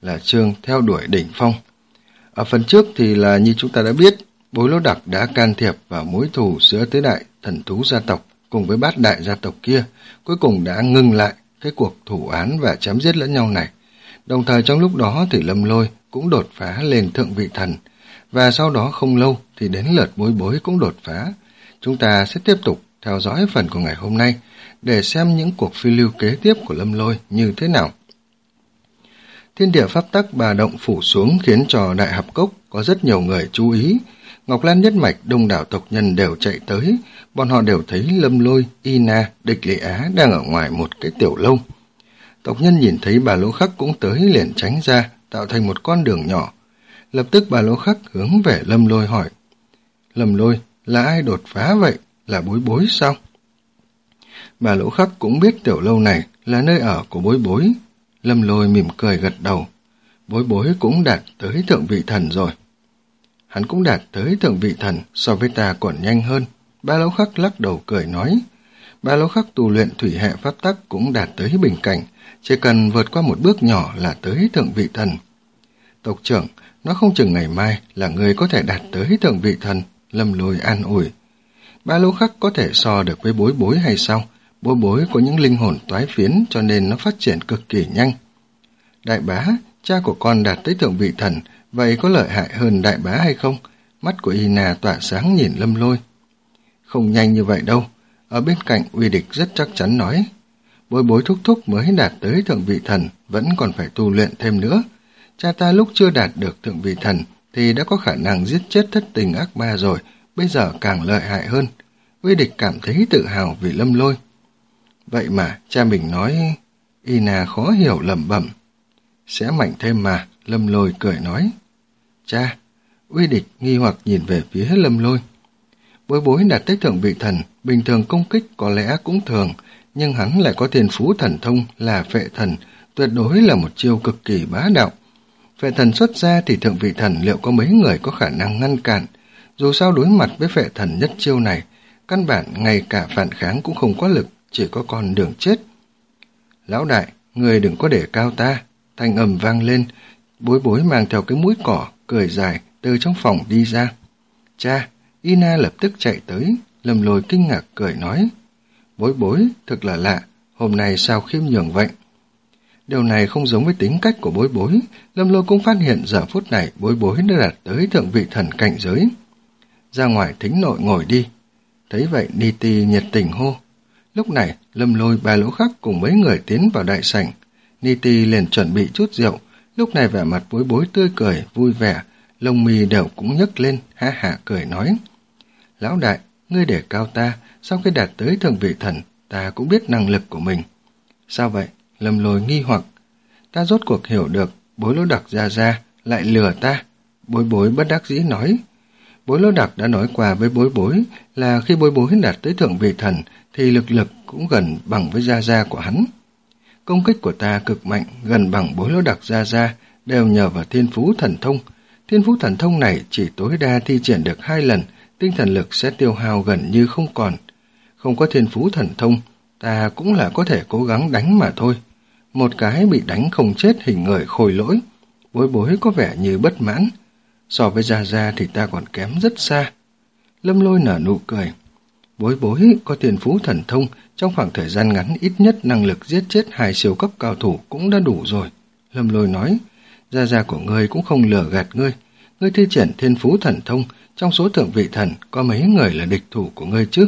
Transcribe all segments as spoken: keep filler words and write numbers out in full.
là chương theo đuổi đỉnh phong. Ở phần trước thì là như chúng ta đã biết, Bối Lỗ Đặc đã can thiệp vào mối thù giữa tứ đại thần thú gia tộc cùng với bát đại gia tộc kia, cuối cùng đã ngưng lại cái cuộc thủ án và chém giết lẫn nhau này. Đồng thời trong lúc đó thì Lâm Lôi cũng đột phá lên thượng vị thần, và sau đó không lâu thì đến lượt Bối Bối cũng đột phá. Chúng ta sẽ tiếp tục theo dõi phần của ngày hôm nay để xem những cuộc phiêu lưu kế tiếp của Lâm Lôi như thế nào. Thiên địa pháp tắc bà động phủ xuống khiến cho Đại Hạp Cốc có rất nhiều người chú ý. Ngọc Lan nhất mạch đông đảo tộc nhân đều chạy tới, bọn họ đều thấy Lâm Lôi, Y Na, Địch Lệ Á đang ở ngoài một cái tiểu lâu. Tộc nhân nhìn thấy Bà Lỗ Khắc cũng tới liền tránh ra, tạo thành một con đường nhỏ. Lập tức Bà Lỗ Khắc hướng về Lâm Lôi hỏi: Lâm Lôi, là ai đột phá vậy? Là Bối Bối sao? Bà Lỗ Khắc cũng biết tiểu lâu này là nơi ở của Bối Bối. Lâm Lôi mỉm cười gật đầu. Bối Bối cũng đạt tới thượng vị thần rồi. Hắn cũng đạt tới thượng vị thần, so với ta còn nhanh hơn. Bà Lỗ Khắc lắc đầu cười nói. Bà Lỗ Khắc tu luyện thủy hệ pháp tắc cũng đạt tới bình cảnh, chỉ cần vượt qua một bước nhỏ là tới thượng vị thần. Tộc trưởng, nó không chừng ngày mai là người có thể đạt tới thượng vị thần. Lâm Lôi an ủi. Bà Lỗ Khắc có thể so được với Bối Bối hay sao? Bối Bối có những linh hồn toái phiến cho nên nó phát triển cực kỳ nhanh. Đại bá, cha của con đạt tới thượng vị thần, vậy có lợi hại hơn đại bá hay không? Mắt của Y Na tỏa sáng nhìn Lâm Lôi. Không nhanh như vậy đâu. Ở bên cạnh Uy Địch rất chắc chắn nói. Bối Bối thúc thúc mới đạt tới thượng vị thần, vẫn còn phải tu luyện thêm nữa. Cha ta lúc chưa đạt được thượng vị thần thì đã có khả năng giết chết thất tình ác ma rồi, bây giờ càng lợi hại hơn. Uy Địch cảm thấy tự hào vì Lâm Lôi. Vậy mà cha mình nói... Y Na khó hiểu lẩm bẩm. Sẽ mạnh thêm mà, Lâm Lôi cười nói. Cha, Uy Địch nghi hoặc nhìn về phía Lâm Lôi. Bối Bối đạt tới thượng vị thần, bình thường công kích có lẽ cũng thường, nhưng hắn lại có thiên phú thần thông là phệ thần, tuyệt đối là một chiêu cực kỳ bá đạo. Phệ thần xuất ra thì thượng vị thần liệu có mấy người có khả năng ngăn cản? Dù sao đối mặt với phệ thần nhất chiêu này, căn bản ngay cả phản kháng cũng không có lực, chỉ có con đường chết. Lão đại, người đừng có để cao ta. Thanh âm vang lên, Bối Bối mang theo cái mũi cỏ, cười dài, từ trong phòng đi ra. Cha, Y Na lập tức chạy tới, Lâm Lôi kinh ngạc cười nói. Bối Bối, thật là lạ, hôm nay sao khiêm nhường vậy? Điều này không giống với tính cách của Bối Bối, Lâm Lôi cũng phát hiện giờ phút này Bối Bối đã đạt tới thượng vị thần cảnh giới. Ra ngoài thính nội ngồi đi. Thấy vậy Ni Ti nhiệt tình hô. Lúc này, Lâm Lôi, Bà Lỗ Khắc cùng mấy người tiến vào đại sảnh. Ni Ti liền chuẩn bị chút rượu, lúc này vẻ mặt Bối Bối tươi cười, vui vẻ, lông mi đều cũng nhấc lên, ha hả cười nói. Lão đại, ngươi để cao ta, sau khi đạt tới thượng vị thần, ta cũng biết năng lực của mình. Sao vậy? Lâm Lôi nghi hoặc. Ta rốt cuộc hiểu được, Bối Lỗ Đặc ra ra, lại lừa ta. Bối Bối bất đắc dĩ nói. Bối Lỗ Đặc đã nói qua với Bối Bối là khi Bối Bối đạt tới thượng vị thần, thì lực lực cũng gần bằng với gia gia của hắn. Công kích của ta cực mạnh, gần bằng Bối Lỗ Đặc gia gia, đều nhờ vào thiên phú thần thông. Thiên phú thần thông này chỉ tối đa thi triển được hai lần, tinh thần lực sẽ tiêu hao gần như không còn. Không có thiên phú thần thông, ta cũng là có thể cố gắng đánh mà thôi. Một cái bị đánh không chết hình người khôi lỗi. Bối Bối có vẻ như bất mãn. So với gia gia thì ta còn kém rất xa. Lâm Lôi nở nụ cười. Bối Bối có thiên phú thần thông, trong khoảng thời gian ngắn ít nhất năng lực giết chết hai siêu cấp cao thủ cũng đã đủ rồi. Lâm Lôi nói, gia gia của ngươi cũng không lừa gạt ngươi. Ngươi thi triển thiên phú thần thông, trong số thượng vị thần có mấy người là địch thủ của ngươi chứ?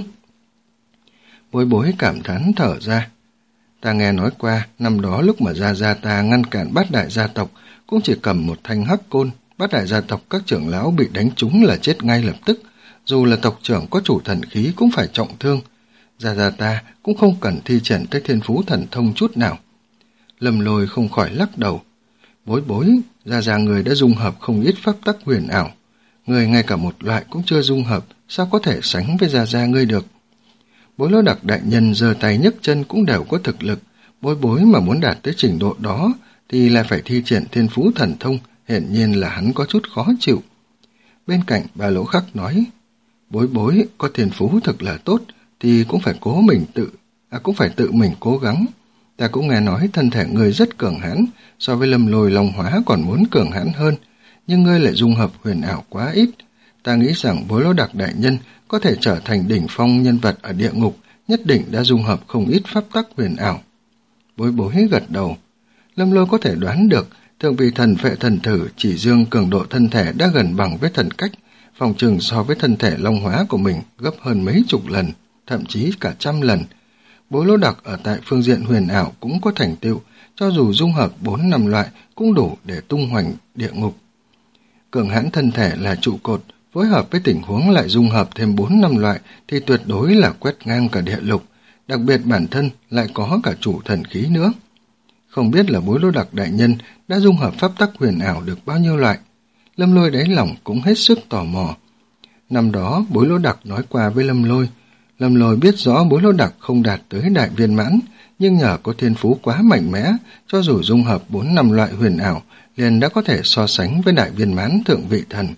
Bối Bối cảm thán thở ra. Ta nghe nói qua, năm đó lúc mà gia gia ta ngăn cản bát đại gia tộc, cũng chỉ cầm một thanh hắc côn, bát đại gia tộc các trưởng lão bị đánh trúng là chết ngay lập tức. Dù là tộc trưởng có chủ thần khí cũng phải trọng thương. Gia gia ta cũng không cần thi triển tới thiên phú thần thông chút nào. Lâm Lôi không khỏi lắc đầu. Bối Bối, gia gia người đã dung hợp không ít pháp tắc huyền ảo. Người ngay cả một loại cũng chưa dung hợp, sao có thể sánh với gia gia ngươi được? Bối Lỗ Đặc đại nhân giơ tay nhấc chân cũng đều có thực lực. Bối Bối mà muốn đạt tới trình độ đó thì lại phải thi triển thiên phú thần thông, hiển nhiên là hắn có chút khó chịu. Bên cạnh Bà Lỗ Khắc nói, Bối Bối có thiên phú thực là tốt thì cũng phải cố mình tự, à cũng phải tự mình cố gắng. Ta cũng nghe nói thân thể ngươi rất cường hãn, so với Lâm Lôi Long Hóa còn muốn cường hãn hơn, nhưng ngươi lại dung hợp huyền ảo quá ít. Ta nghĩ rằng Bối Lỗ Đặc đại nhân có thể trở thành đỉnh phong nhân vật ở địa ngục, nhất định đã dung hợp không ít pháp tắc huyền ảo. Bối Bối gật đầu. Lâm Lôi có thể đoán được thượng vị thần Phệ Thần Thử chỉ dương cường độ thân thể đã gần bằng với thần cách, phòng trừng so với thân thể Long Hóa của mình gấp hơn mấy chục lần, thậm chí cả trăm lần. Bối Lỗ Đặc ở tại phương diện huyền ảo cũng có thành tựu, cho dù dung hợp bốn năm loại cũng đủ để tung hoành địa ngục. Cường hãn thân thể là trụ cột, phối hợp với tình huống lại dung hợp thêm bốn năm loại thì tuyệt đối là quét ngang cả địa lục, đặc biệt bản thân lại có cả chủ thần khí nữa. Không biết là Bối Lỗ Đặc đại nhân đã dung hợp pháp tắc huyền ảo được bao nhiêu loại. Lâm Lôi đáy lòng cũng hết sức tò mò. Năm đó Bối Lỗ Đặc nói qua với Lâm Lôi, Lâm Lôi biết rõ Bối Lỗ Đặc không đạt tới đại viên mãn, nhưng nhờ có thiên phú quá mạnh mẽ, cho dù dung hợp bốn năm loại huyền ảo, liền đã có thể so sánh với đại viên mãn thượng vị thần.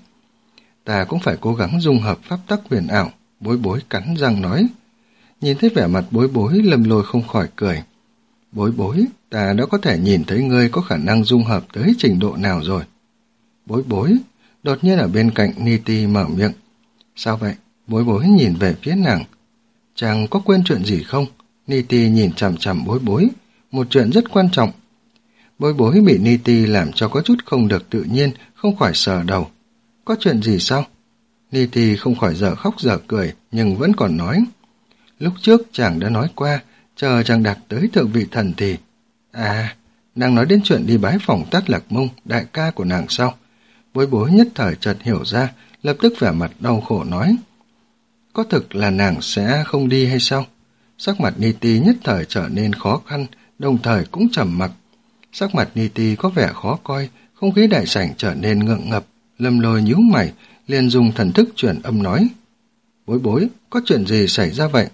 Ta cũng phải cố gắng dung hợp pháp tắc huyền ảo, Bối Bối cắn răng nói. Nhìn thấy vẻ mặt Bối Bối, Lâm Lôi không khỏi cười. Bối Bối, ta đã có thể nhìn thấy ngươi có khả năng dung hợp tới trình độ nào rồi. Bối Bối, đột nhiên ở bên cạnh Niti mở miệng. Sao vậy? Bối Bối nhìn về phía nàng. Chàng có quên chuyện gì không? Niti nhìn chằm chằm Bối Bối, một chuyện rất quan trọng. Bối Bối bị Niti làm cho có chút không được tự nhiên, không khỏi sờ đầu. Có chuyện gì sao? Niti không khỏi dở khóc dở cười, nhưng vẫn còn nói. Lúc trước chàng đã nói qua, chờ chàng đạt tới thượng vị thần thì... À, nàng nói đến chuyện đi bái phỏng Tát Lạc Mông, đại ca của nàng sao? Bối Bối nhất thời chợt hiểu ra, lập tức vẻ mặt đau khổ nói. Có thực là nàng sẽ không đi hay sao? Sắc mặt Niti nhất thời trở nên khó khăn, đồng thời cũng trầm mặc. Sắc mặt Niti có vẻ khó coi, không khí đại sảnh trở nên ngượng ngập. Lâm Lôi nhíu mày, liền dùng thần thức truyền âm nói. Bối Bối, có chuyện gì xảy ra vậy?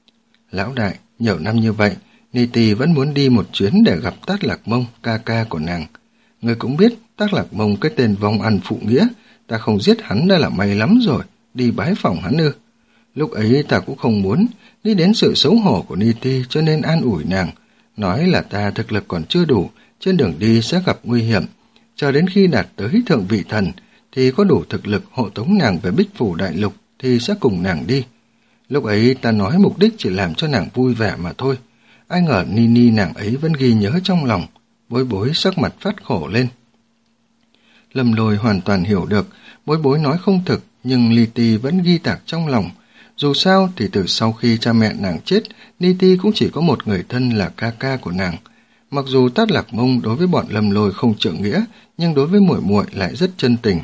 Lão đại, nhiều năm như vậy, Niti vẫn muốn đi một chuyến để gặp Tát Lạc Mông, ca ca của nàng. Người cũng biết, Tát Lạc Mông cái tên vong ăn phụ nghĩa, ta không giết hắn đã là may lắm rồi, đi bái phỏng hắn ư. Lúc ấy ta cũng không muốn, nghĩ đến sự xấu hổ của Niti cho nên an ủi nàng, nói là ta thực lực còn chưa đủ, trên đường đi sẽ gặp nguy hiểm, chờ đến khi đạt tới thượng vị thần, thì có đủ thực lực hộ tống nàng về Bích Phủ Đại Lục thì sẽ cùng nàng đi. Lúc ấy ta nói mục đích chỉ làm cho nàng vui vẻ mà thôi, ai ngờ Nini nàng ấy vẫn ghi nhớ trong lòng. Bối Bối sắc mặt phát khổ lên. Lâm Lôi hoàn toàn hiểu được, Bối Bối nói không thực, nhưng Niti vẫn ghi tạc trong lòng. Dù sao thì từ sau khi cha mẹ nàng chết, Niti cũng chỉ có một người thân là ca ca của nàng. Mặc dù Tát Lạc Mông đối với bọn Lâm Lôi không trượng nghĩa, nhưng đối với muội muội lại rất chân tình.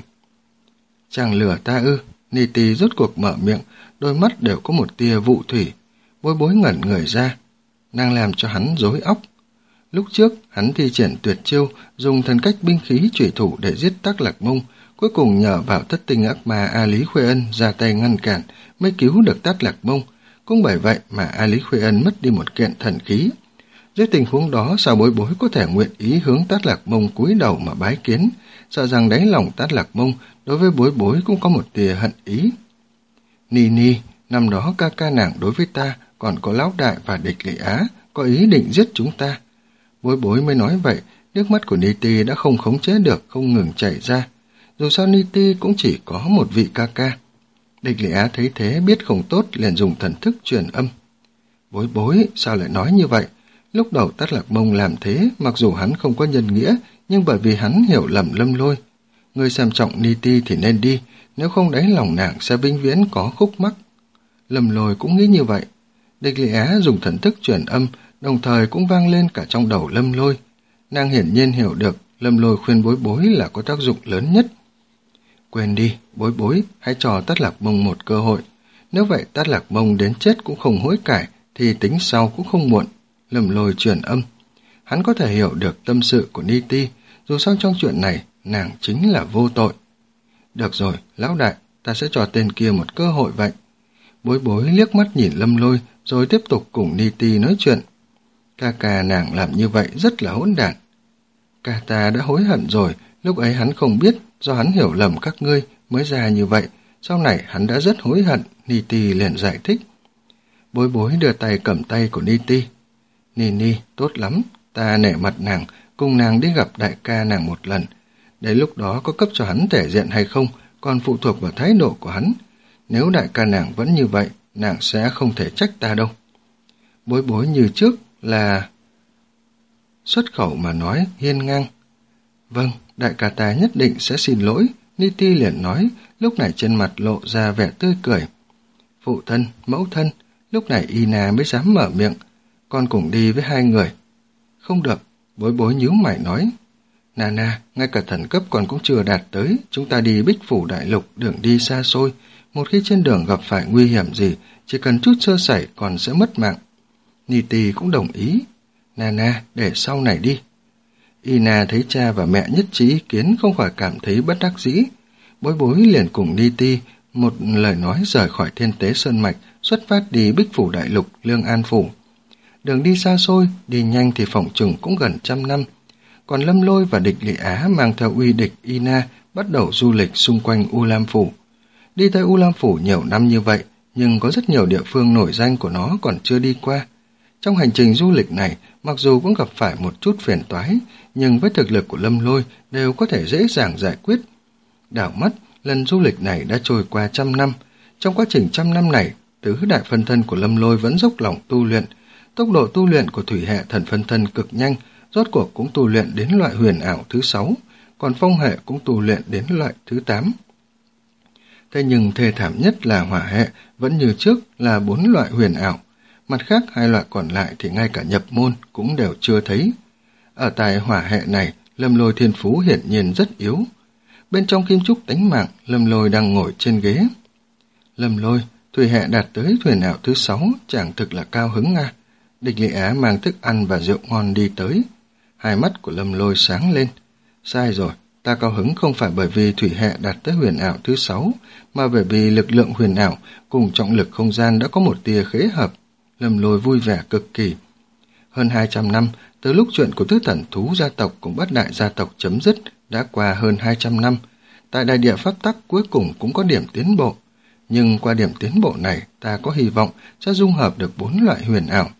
Chàng lừa ta ư? Niti rốt cuộc mở miệng, đôi mắt đều có một tia vụ thủy. Bối Bối ngẩn người ra, nàng làm cho hắn rối óc. Lúc trước, hắn thi triển tuyệt chiêu, dùng thần cách binh khí chủy thủ để giết Tát Lạc Mông, cuối cùng nhờ vào thất tinh ác ma A Lý Khuê Ân ra tay ngăn cản, mới cứu được Tát Lạc Mông. Cũng bởi vậy mà A Lý Khuê Ân mất đi một kiện thần khí. Dưới tình huống đó, sao Bối Bối có thể nguyện ý hướng Tát Lạc Mông cúi đầu mà bái kiến, sợ rằng đáy lòng Tát Lạc Mông đối với Bối Bối cũng có một tia hận ý. Nini, năm đó ca ca nàng đối với ta, còn có Lão Đại và Địch Lệ Á, có ý định giết chúng ta. Bối Bối mới nói vậy, nước mắt của Niti đã không khống chế được, không ngừng chảy ra. Dù sao Niti cũng chỉ có một vị ca ca. Địch Lệ Á thấy thế biết không tốt, liền dùng thần thức truyền âm. Bối Bối, sao lại nói như vậy? Lúc đầu Tát Lạc Mông làm thế, mặc dù hắn không có nhân nghĩa, nhưng bởi vì hắn hiểu lầm Lâm Lôi. Người xem trọng Niti thì nên đi, nếu không đáy lòng nàng sẽ vĩnh viễn có khúc mắc. Lâm Lôi cũng nghĩ như vậy. Địch Lệ Á dùng thần thức truyền âm, đồng thời cũng vang lên cả trong đầu Lâm Lôi. Nàng hiển nhiên hiểu được Lâm Lôi khuyên Bối Bối là có tác dụng lớn nhất. Quên đi, Bối Bối, hãy cho Tát Lạc Mông một cơ hội. Nếu vậy Tát Lạc Mông đến chết cũng không hối cải, thì tính sau cũng không muộn. Lâm Lôi truyền âm. Hắn có thể hiểu được tâm sự của Niti, dù sao trong chuyện này, nàng chính là vô tội. Được rồi, Lão Đại, ta sẽ cho tên kia một cơ hội vậy. Bối Bối liếc mắt nhìn Lâm Lôi, rồi tiếp tục cùng Niti nói chuyện. Ca ca nàng làm như vậy rất là hỗn đản. Ca ta đã hối hận rồi, lúc ấy hắn không biết, do hắn hiểu lầm các ngươi mới ra như vậy, sau này hắn đã rất hối hận, Niti liền giải thích. Bối Bối đưa tay cầm tay của Niti. Nini, tốt lắm, ta nể mặt nàng, cùng nàng đi gặp đại ca nàng một lần. Đến lúc đó có cấp cho hắn thể diện hay không, còn phụ thuộc vào thái độ của hắn. Nếu đại ca nàng vẫn như vậy, nàng sẽ không thể trách ta đâu. Bối bối như trước là xuất khẩu mà nói hiên ngang. Vâng, đại ca ta nhất định sẽ xin lỗi, Niti liền nói, lúc này trên mặt lộ ra vẻ tươi cười. Phụ thân, mẫu thân, lúc này Ina mới dám mở miệng, con cùng đi với hai người. Không được, bối bối nhíu mày nói. Nana, ngay cả thần cấp còn cũng chưa đạt tới, chúng ta đi Bích Phủ Đại Lục, đường đi xa xôi. Một khi trên đường gặp phải nguy hiểm gì, chỉ cần chút sơ sẩy còn sẽ mất mạng. Niti cũng đồng ý. Nana, để sau này đi. Ina thấy cha và mẹ nhất trí ý kiến không khỏi cảm thấy bất đắc dĩ. Bối bối liền cùng Niti một lời nói rời khỏi Thiên Tế Sơn Mạch, xuất phát đi Bích Phủ Đại Lục, Lương An Phủ. Đường đi xa xôi, đi nhanh thì phỏng chừng cũng gần trăm năm. Còn Lâm Lôi và Địch Lị Á mang theo uy địch Ina bắt đầu du lịch xung quanh U Lam Phủ. Đi tới U Lam Phủ nhiều năm như vậy, nhưng có rất nhiều địa phương nổi danh của nó còn chưa đi qua. Trong hành trình du lịch này, mặc dù cũng gặp phải một chút phiền toái, nhưng với thực lực của Lâm Lôi đều có thể dễ dàng giải quyết. Đảo mắt, lần du lịch này đã trôi qua trăm năm. Trong quá trình trăm năm này, tứ đại phân thân của Lâm Lôi vẫn dốc lòng tu luyện. Tốc độ tu luyện của thủy hệ thần phân thân cực nhanh, rốt cuộc cũng tu luyện đến loại huyền ảo thứ sáu, còn phong hệ cũng tu luyện đến loại thứ tám. Thế nhưng thê thảm nhất là hỏa hệ, vẫn như trước là bốn loại huyền ảo. Mặt khác hai loại còn lại thì ngay cả nhập môn cũng đều chưa thấy. Ở tại hỏa hệ này, Lâm Lôi thiên phú hiển nhiên rất yếu. Bên trong kim trúc tánh mạng, Lâm Lôi đang ngồi trên ghế. Lâm Lôi, thủy hệ đạt tới huyền ảo thứ sáu, chẳng thực là cao hứng à. Địch Lị Á mang thức ăn và rượu ngon đi tới. Hai mắt của Lâm Lôi sáng lên. Sai rồi, ta cao hứng không phải bởi vì thủy hệ đạt tới huyền ảo thứ sáu, mà bởi vì lực lượng huyền ảo cùng trọng lực không gian đã có một tia khế hợp. Lâm Lôi vui vẻ cực kỳ. Hơn hai trăm năm, từ lúc chuyện của tứ thần thú gia tộc cùng bát đại gia tộc chấm dứt, đã qua hơn hai trăm năm. Tại đại địa pháp tắc cuối cùng cũng có điểm tiến bộ. Nhưng qua điểm tiến bộ này, ta có hy vọng sẽ dung hợp được bốn loại huyền ảo.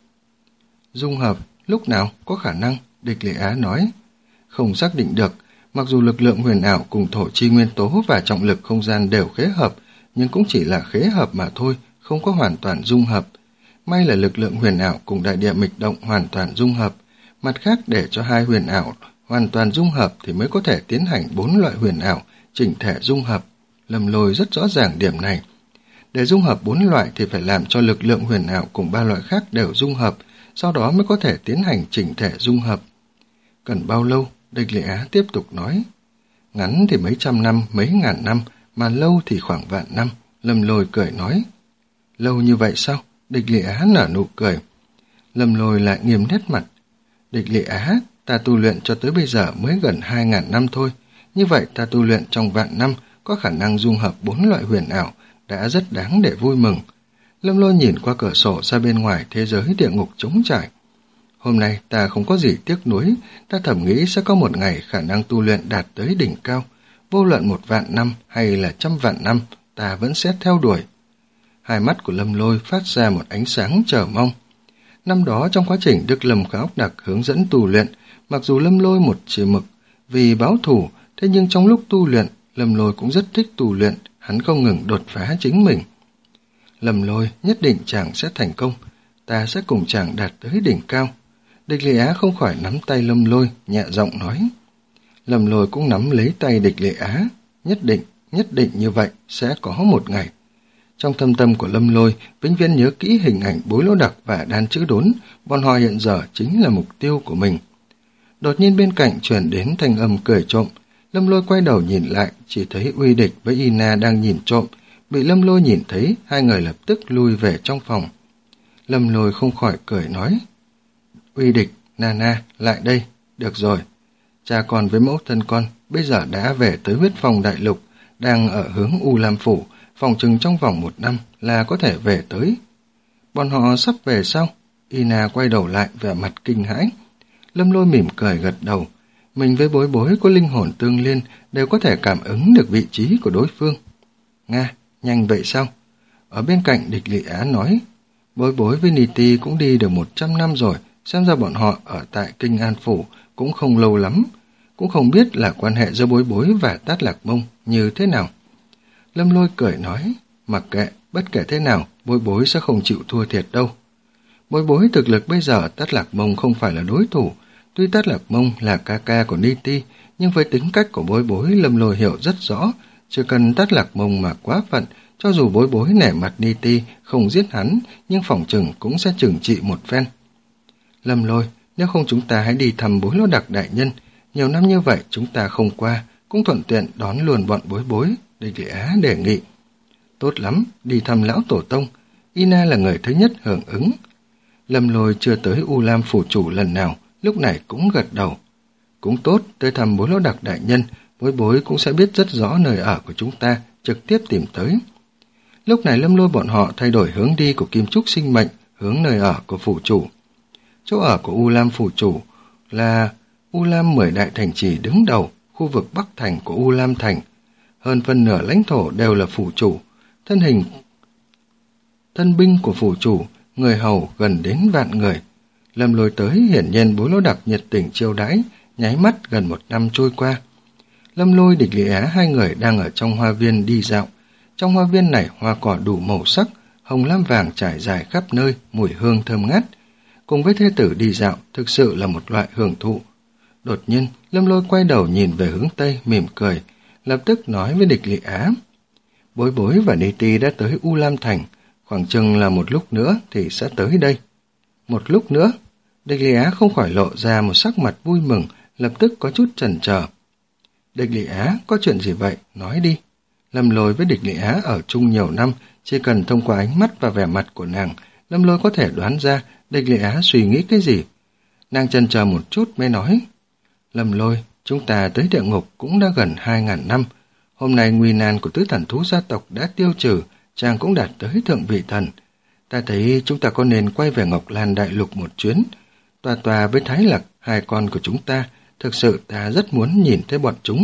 Dung hợp, lúc nào có khả năng, Địch Lị Á nói. Không xác định được, mặc dù lực lượng huyền ảo cùng thổ chi nguyên tố và trọng lực không gian đều khế hợp, nhưng cũng chỉ là khế hợp mà thôi, không có hoàn toàn dung hợp. May là lực lượng huyền ảo cùng đại địa mịch động hoàn toàn dung hợp. Mặt khác, để cho hai huyền ảo hoàn toàn dung hợp thì mới có thể tiến hành bốn loại huyền ảo chỉnh thể dung hợp. Lâm Lôi rất rõ ràng điểm này. Để dung hợp bốn loại thì phải làm cho lực lượng huyền ảo cùng ba loại khác đều dung hợp, sau đó mới có thể tiến hành chỉnh thể dung hợp. Cần bao lâu? Địch Lị Á tiếp tục nói. Ngắn thì mấy trăm năm, mấy ngàn năm, mà lâu thì khoảng vạn năm. Lâm Lôi cười nói. Lâu như vậy sao? Địch Lị Á nở nụ cười. Lâm Lôi lại nghiêm nét mặt. Địch Lị Á, ta tu luyện cho tới bây giờ mới gần hai ngàn năm thôi. Như vậy ta tu luyện trong vạn năm có khả năng dung hợp bốn loại huyền ảo, đã rất đáng để vui mừng. Lâm Lôi nhìn qua cửa sổ ra bên ngoài thế giới địa ngục trống trải. Hôm nay ta không có gì tiếc nuối, ta thầm nghĩ sẽ có một ngày khả năng tu luyện đạt tới đỉnh cao. Vô luận một vạn năm hay là trăm vạn năm, ta vẫn sẽ theo đuổi. Hai mắt của Lâm Lôi phát ra một ánh sáng chờ mong. Năm đó trong quá trình Đức Lâm Khả Ốc Đặc hướng dẫn tu luyện, mặc dù Lâm Lôi một chỉ mực vì báo thù, thế nhưng trong lúc tu luyện, Lâm Lôi cũng rất thích tu luyện, hắn không ngừng đột phá chính mình. Lâm Lôi nhất định chàng sẽ thành công, ta sẽ cùng chàng đạt tới đỉnh cao. Địch Lị Á không khỏi nắm tay Lâm Lôi, nhẹ giọng nói. Lâm Lôi cũng nắm lấy tay Địch Lị Á, nhất định, nhất định như vậy sẽ có một ngày. Trong thâm tâm của Lâm Lôi, vĩnh viễn nhớ kỹ hình ảnh Bối Lỗ Đặc và Đan Chữ Đốn, bọn họ hiện giờ chính là mục tiêu của mình. Đột nhiên bên cạnh truyền đến thanh âm cười trộm. Lâm Lôi quay đầu nhìn lại, chỉ thấy Uy Địch với Ina đang nhìn trộm. Bị Lâm Lôi nhìn thấy, hai người lập tức lui về trong phòng. Lâm Lôi không khỏi cười nói. Uy Địch, Nana, lại đây. Được rồi. Cha con với mẫu thân con bây giờ đã về tới huyết phong đại lục, đang ở hướng U Lam Phủ, phòng chừng trong vòng một năm là có thể về tới. Bọn họ sắp về sao? Ina quay đầu lại vẻ mặt kinh hãi. Lâm Lôi mỉm cười gật đầu. Mình với Bối Bối có linh hồn tương liên, đều có thể cảm ứng được vị trí của đối phương. Nga, nhanh vậy sao? Ở bên cạnh Địch Lị Á nói. Bối Bối với Niti cũng đi được một trăm năm rồi, Xem ra bọn họ ở tại Kinh An Phủ cũng không lâu lắm, cũng không biết là quan hệ giữa Bối Bối và Tát Lạc Mông như thế nào. Lâm Lôi cười nói, mặc kệ, bất kể thế nào, Bối Bối sẽ không chịu thua thiệt đâu. Bối Bối thực lực bây giờ Tát Lạc Mông không phải là đối thủ, tuy Tát Lạc Mông là ca ca của Ni Ti, nhưng với tính cách của Bối Bối Lâm Lôi hiểu rất rõ, chỉ cần Tát Lạc Mông mà quá phận, cho dù Bối Bối nể mặt Ni Ti không giết hắn, nhưng phỏng chừng cũng sẽ trừng trị một phen. Lâm Lôi, nếu không chúng ta hãy đi thăm Bối Lỗ Đặc đại nhân, nhiều năm như vậy chúng ta không qua, cũng thuận tiện đón luôn bọn Bối Bối, Địch Lệ Á đề nghị. Tốt lắm, đi thăm lão tổ tông, Ina là người thứ nhất hưởng ứng. Lâm Lôi chưa tới U Lam phủ chủ lần nào, lúc này cũng gật đầu. Cũng tốt, tới thăm Bối Lỗ Đặc đại nhân, Bối Bối cũng sẽ biết rất rõ nơi ở của chúng ta, trực tiếp tìm tới. Lúc này Lâm Lôi bọn họ thay đổi hướng đi của Kim Trúc sinh mệnh, hướng nơi ở của phủ chủ. Chỗ ở của U Lam phủ chủ là U Lam mười đại thành trì đứng đầu, khu vực Bắc Thành của U Lam Thành. Hơn phân nửa lãnh thổ đều là phủ chủ, thân hình thân binh của phủ chủ, người hầu gần đến vạn người. Lâm Lôi tới hiển nhiên Bối Lỗ Đặc nhiệt tình chiêu đãi, nháy mắt gần một năm trôi qua. Lâm Lôi, Địch Lý Á hai người đang ở trong hoa viên đi dạo. Trong hoa viên này hoa cỏ đủ màu sắc, hồng lam vàng trải dài khắp nơi, mùi hương thơm ngát. Cùng với thê tử đi dạo, thực sự là một loại hưởng thụ. Đột nhiên, Lâm Lôi quay đầu nhìn về hướng Tây, mỉm cười, lập tức nói với Địch Lị Á. Bối Bối và Ni Ti đã tới U Lam Thành, khoảng chừng là một lúc nữa thì sẽ tới đây. Một lúc nữa, Địch Lị Á không khỏi lộ ra một sắc mặt vui mừng, lập tức có chút chần chờ. Địch Lị Á, có chuyện gì vậy? Nói đi. Lâm Lôi với Địch Lị Á ở chung nhiều năm, chỉ cần thông qua ánh mắt và vẻ mặt của nàng, Lâm Lôi có thể đoán ra Địch Lị Á suy nghĩ cái gì. Nàng chần chờ một chút mới nói. Lâm Lôi, chúng ta tới địa ngục cũng đã gần hai ngàn năm. Hôm nay nguy nan của tứ thần thú gia tộc đã tiêu trừ, chàng cũng đạt tới thượng vị thần. Ta thấy chúng ta có nên quay về Ngọc Lan Đại Lục một chuyến. Tòa tòa với Thái Lạc, hai con của chúng ta, thực sự ta rất muốn nhìn thấy bọn chúng.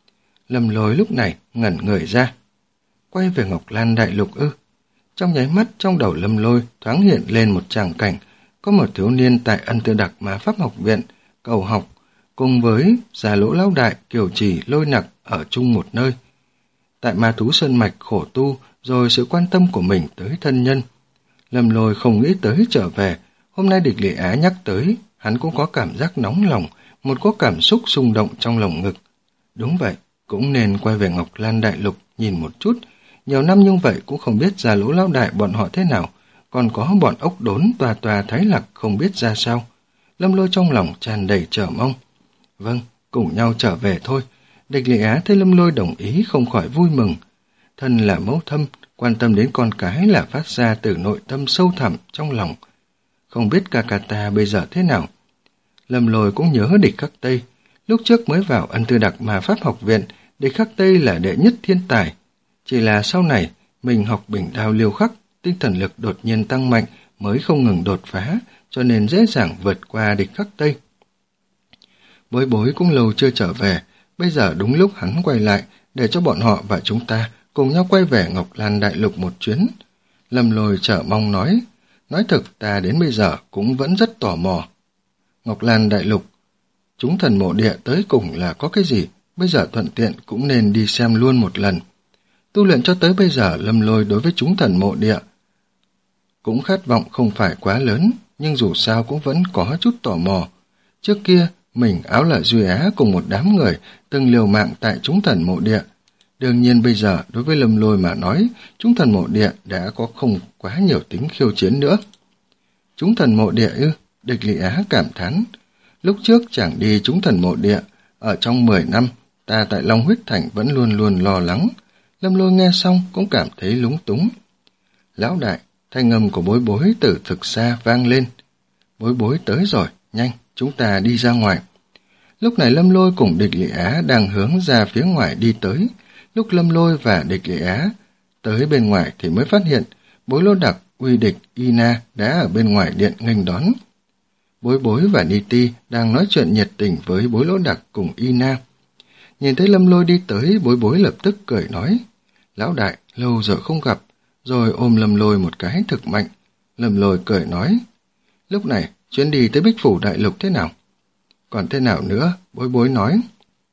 Lâm Lôi lúc này ngẩn người ra. Quay về Ngọc Lan Đại Lục ư? Trong nháy mắt trong đầu Lâm Lôi thoáng hiện lên một tràng cảnh, có một thiếu niên tại Ân Tư Đặc Ma Pháp học viện cầu học, cùng với Già Lỗ Lão Đại, Kiều Trì, Lôi Nặc ở chung một nơi. Tại Ma Thú Sơn Mạch khổ tu, rồi sự quan tâm của mình tới thân nhân. Lâm Lôi không nghĩ tới trở về, hôm nay Địch Lị Á nhắc tới, hắn cũng có cảm giác nóng lòng, một có cảm xúc xung động trong lồng ngực. Đúng vậy, cũng nên quay về Ngọc Lan Đại Lục nhìn một chút, nhiều năm như vậy cũng không biết Già Lỗ Lão Đại bọn họ thế nào, còn có bọn ốc đốn tòa tòa Thái Lạc không biết ra sao. Lâm Lôi trong lòng tràn đầy chờ mong. Vâng, cùng nhau trở về thôi. Địch Lị Á thấy Lâm Lôi đồng ý không khỏi vui mừng. Thân là mẫu thâm, quan tâm đến con cái là phát ra từ nội tâm sâu thẳm trong lòng. Không biết ca ca ta bây giờ thế nào. Lâm Lôi cũng nhớ Địch Khắc Tây. Lúc trước mới vào Ân Tư Đặc Ma Pháp học viện, Địch Khắc Tây là đệ nhất thiên tài. Chỉ là sau này, mình học bình đao liêu khắc, tinh thần lực đột nhiên tăng mạnh mới không ngừng đột phá, cho nên dễ dàng vượt qua Địch Khắc Tây. Bối Bối cũng lâu chưa trở về, bây giờ đúng lúc hắn quay lại để cho bọn họ và chúng ta cùng nhau quay về Ngọc Lan Đại Lục một chuyến. Lâm Lôi chờ mong nói, nói thực ta đến bây giờ cũng vẫn rất tò mò. Ngọc Lan Đại Lục, chúng thần mộ địa tới cùng là có cái gì, bây giờ thuận tiện cũng nên đi xem luôn một lần. Tu luyện cho tới bây giờ Lâm Lôi đối với chúng thần mộ địa cũng khát vọng không phải quá lớn, nhưng dù sao cũng vẫn có chút tò mò. Trước kia, mình Áo Lợi Duy Á cùng một đám người từng liều mạng tại chúng thần mộ địa. Đương nhiên bây giờ đối với Lâm Lôi mà nói, chúng thần mộ địa đã có không quá nhiều tính khiêu chiến nữa. Chúng thần mộ địa ư? Địch Lị Á cảm thán. Lúc trước chẳng đi chúng thần mộ địa, ở trong mười năm, ta tại Long Huyết Thành vẫn luôn luôn lo lắng. Lâm Lôi nghe xong cũng cảm thấy lúng túng. Lão đại, thanh âm của Bối Bối từ thực xa vang lên. Bối Bối tới rồi, nhanh, chúng ta đi ra ngoài. Lúc này Lâm Lôi cùng Địch Lị Á đang hướng ra phía ngoài đi tới. Lúc Lâm Lôi và Địch Lị Á tới bên ngoài thì mới phát hiện Bối Lỗ Đặc, Uy Địch, Ina đã ở bên ngoài điện nghênh đón. Bối Bối và Ni Ti đang nói chuyện nhiệt tình với Bối Lỗ Đặc cùng Ina. Nhìn thấy Lâm Lôi đi tới, Bối Bối lập tức cười nói, Lão đại, lâu rồi không gặp, rồi ôm Lâm Lôi một cái thực mạnh. Lâm Lôi cười nói, lúc này Chuyến đi tới Bích Phủ Đại Lục thế nào? Còn thế nào nữa? Bối bối nói.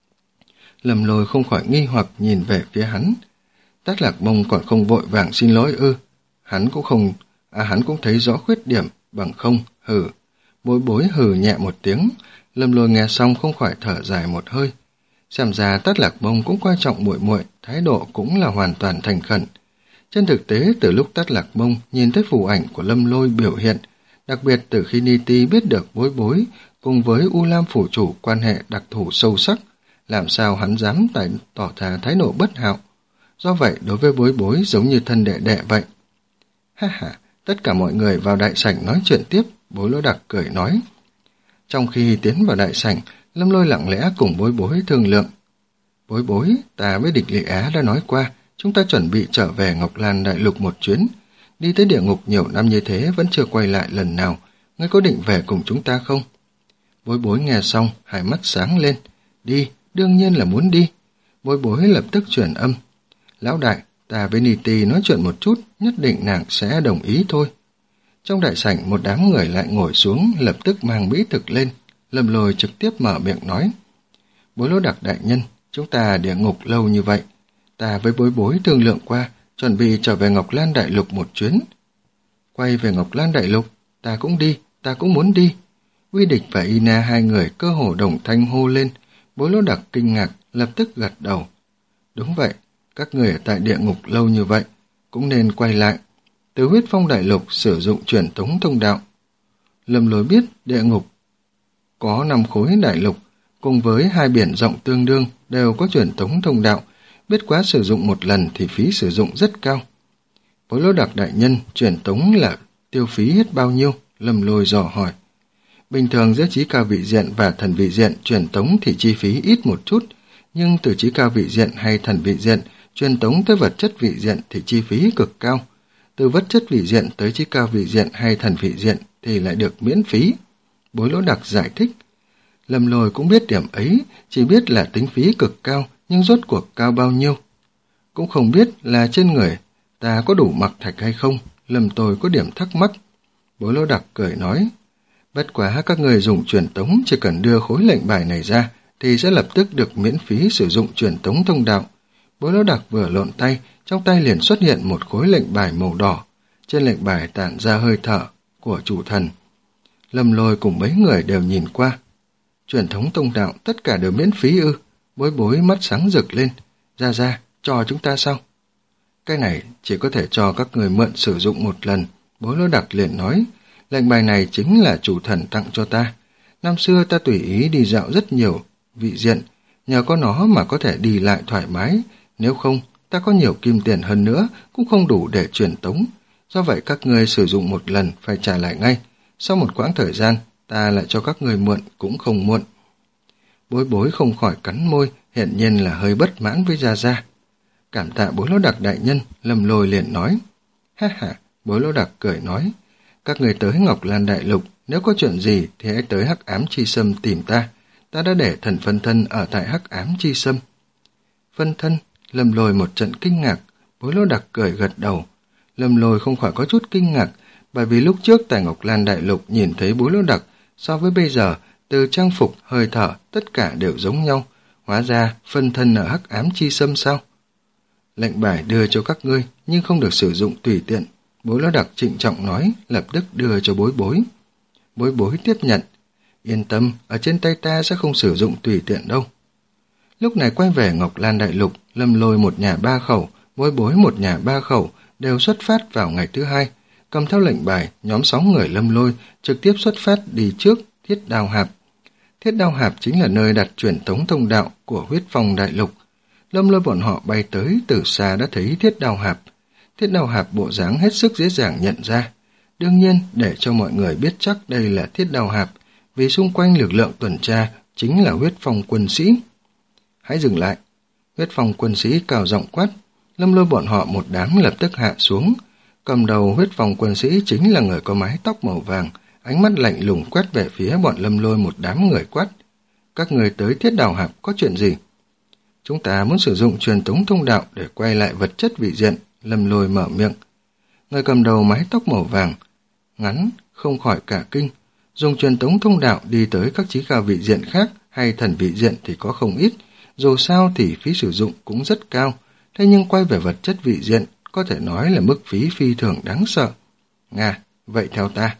Lâm Lôi không khỏi nghi hoặc nhìn về phía hắn. Tát Lạc Mông còn không vội vàng xin lỗi ư? Hắn cũng không, à hắn cũng thấy rõ khuyết điểm, bằng không, hừ. Bối bối hừ nhẹ một tiếng, Lâm Lôi nghe xong không khỏi thở dài một hơi. Xem ra Tát Lạc Mông cũng quan trọng muội muội, thái độ cũng là hoàn toàn thành khẩn. Trên thực tế, từ lúc Tát Lạc Mông nhìn thấy phù ảnh của Lâm Lôi biểu hiện, đặc biệt từ khi Ni Ti biết được bối bối cùng với U Lam phủ chủ quan hệ đặc thù sâu sắc, làm sao hắn dám tỏ, tỏ thà thái độ bất hảo. Do vậy, đối với bối bối giống như thân đệ đệ vậy. Ha ha, tất cả mọi người vào đại sảnh nói chuyện tiếp, Bối Lỗ Đặc cười nói. Trong khi tiến vào đại sảnh, Lâm Lôi lặng lẽ cùng bối bối thương lượng. Bối bối, ta với Địch Lệ Á đã nói qua, chúng ta chuẩn bị trở về Ngọc Lan Đại Lục một chuyến. Đi tới địa ngục nhiều năm như thế vẫn chưa quay lại lần nào, ngươi có định về cùng chúng ta không? Bối bối nghe xong, hai mắt sáng lên. Đi, đương nhiên là muốn đi. Bối bối lập tức chuyển âm. Lão đại, ta với Ni Ti nói chuyện một chút, nhất định nàng sẽ đồng ý thôi. Trong đại sảnh một đám người lại ngồi xuống, lập tức mang mỹ thực lên. Lâm Lôi trực tiếp mở miệng nói. Bối Lỗ Đặc đại nhân, chúng ta địa ngục lâu như vậy. Ta với bối bối thương lượng qua, chuẩn bị trở về Ngọc Lan Đại Lục một chuyến. Quay về Ngọc Lan Đại Lục, ta cũng đi, ta cũng muốn đi. Uy Địch và Ina hai người cơ hồ đồng thanh hô lên. Bối Lỗ Đặc kinh ngạc, lập tức gật đầu. Đúng vậy, các người ở tại địa ngục lâu như vậy, cũng nên quay lại. Từ Huyết Phong Đại Lục sử dụng truyền tống thông đạo. Lâm Lôi biết địa ngục có năm khối đại lục, cùng với hai biển rộng tương đương đều có truyền tống thông đạo, biết quá sử dụng một lần thì phí sử dụng rất cao. Bối Lỗ Đặc đại nhân, truyền tống là tiêu phí hết bao nhiêu? Lâm Lôi dò hỏi. Bình thường giữa trí cao vị diện và thần vị diện truyền tống thì chi phí ít một chút, nhưng từ trí cao vị diện hay thần vị diện truyền tống tới vật chất vị diện thì chi phí cực cao. Từ vật chất vị diện tới trí cao vị diện hay thần vị diện thì lại được miễn phí. Bối Lỗ Đặc giải thích. Lâm Lôi cũng biết điểm ấy, chỉ biết là tính phí cực cao, nhưng rốt cuộc cao bao nhiêu. Cũng không biết là trên người ta có đủ mặc thạch hay không, Lâm tôi có điểm thắc mắc. Bối Lỗ Đặc cười nói. Bất quá các người dùng truyền tống chỉ cần đưa khối lệnh bài này ra thì sẽ lập tức được miễn phí sử dụng truyền tống thông đạo. Bối Lỗ Đặc vừa lộn tay, trong tay liền xuất hiện một khối lệnh bài màu đỏ. Trên lệnh bài tản ra hơi thở của chủ thần. Lâm Lôi cùng mấy người đều nhìn qua. Truyền thống thông đạo tất cả đều miễn phí ư? Bối bối mắt sáng rực lên. Ra ra, cho chúng ta sao? Cái này chỉ có thể cho các người mượn sử dụng một lần. Bối Lỗ Đặc liền nói. Lệnh bài này chính là chủ thần tặng cho ta. Năm xưa ta tùy ý đi dạo rất nhiều vị diện, nhờ có nó mà có thể đi lại thoải mái. Nếu không, ta có nhiều kim tiền hơn nữa cũng không đủ để truyền tống. Do vậy các ngươi sử dụng một lần phải trả lại ngay. Sau một quãng thời gian, ta lại cho các người mượn cũng không muộn. Bối bối không khỏi cắn môi, hiện nhiên là hơi bất mãn với Gia Gia. Cảm tạ Bối Lỗ Đặc đại nhân, Lâm Lôi liền nói. Ha ha, Bối Lỗ Đặc cười nói. Các người tới Ngọc Lan Đại Lục, nếu có chuyện gì thì hãy tới Hắc Ám Chi Sâm tìm ta. Ta đã để thần phân thân ở tại Hắc Ám Chi Sâm. Phân thân, Lâm Lôi một trận kinh ngạc, Bối Lỗ Đặc cười gật đầu. Lâm Lôi không khỏi có chút kinh ngạc, bởi vì lúc trước tại Ngọc Lan Đại Lục nhìn thấy Bối Lỗ Đặc, so với bây giờ, từ trang phục, hơi thở, tất cả đều giống nhau. Hóa ra, phân thân ở Hắc Ám Chi Sâm sao? Lệnh bài đưa cho các ngươi, nhưng không được sử dụng tùy tiện. Bối Lỗ Đặc trịnh trọng nói, lập tức đưa cho bối bối. Bối bối tiếp nhận. Yên tâm, ở trên tay ta sẽ không sử dụng tùy tiện đâu. Lúc này quay về Ngọc Lan Đại Lục, Lâm Lôi một nhà ba khẩu, bối bối một nhà ba khẩu, đều xuất phát vào ngày thứ hai. Cầm theo lệnh bài, nhóm sáu người Lâm Lôi trực tiếp xuất phát đi trước Thiết Đao Hạp. Thiết Đao Hạp chính là nơi đặt truyền tống thông đạo của Huyết Phong Đại Lục. Lâm Lôi bọn họ bay tới, từ xa đã thấy Thiết Đao Hạp. Thiết Đao Hạp bộ dáng hết sức dễ dàng nhận ra. Đương nhiên, để cho mọi người biết chắc đây là Thiết Đao Hạp, vì xung quanh lực lượng tuần tra chính là Huyết Phong quân sĩ. Hãy dừng lại. Huyết Phong quân sĩ cao giọng quát. Lâm Lôi bọn họ một đám lập tức hạ xuống. Cầm đầu Huyết Phong quân sĩ chính là người có mái tóc màu vàng, ánh mắt lạnh lùng quét về phía bọn Lâm Lôi một đám người quát. Các người tới Thiết Đao Hạp có chuyện gì? Chúng ta muốn sử dụng truyền tống thông đạo để quay lại vật chất vị diện. Lâm Lôi mở miệng. Người cầm đầu mái tóc màu vàng ngắn không khỏi cả kinh. Dùng truyền tống thông đạo đi tới các chí cao vị diện khác hay thần vị diện thì có không ít, dù sao thì phí sử dụng cũng rất cao, thế nhưng quay về vật chất vị diện có thể nói là mức phí phi thường đáng sợ. Nga, vậy theo ta.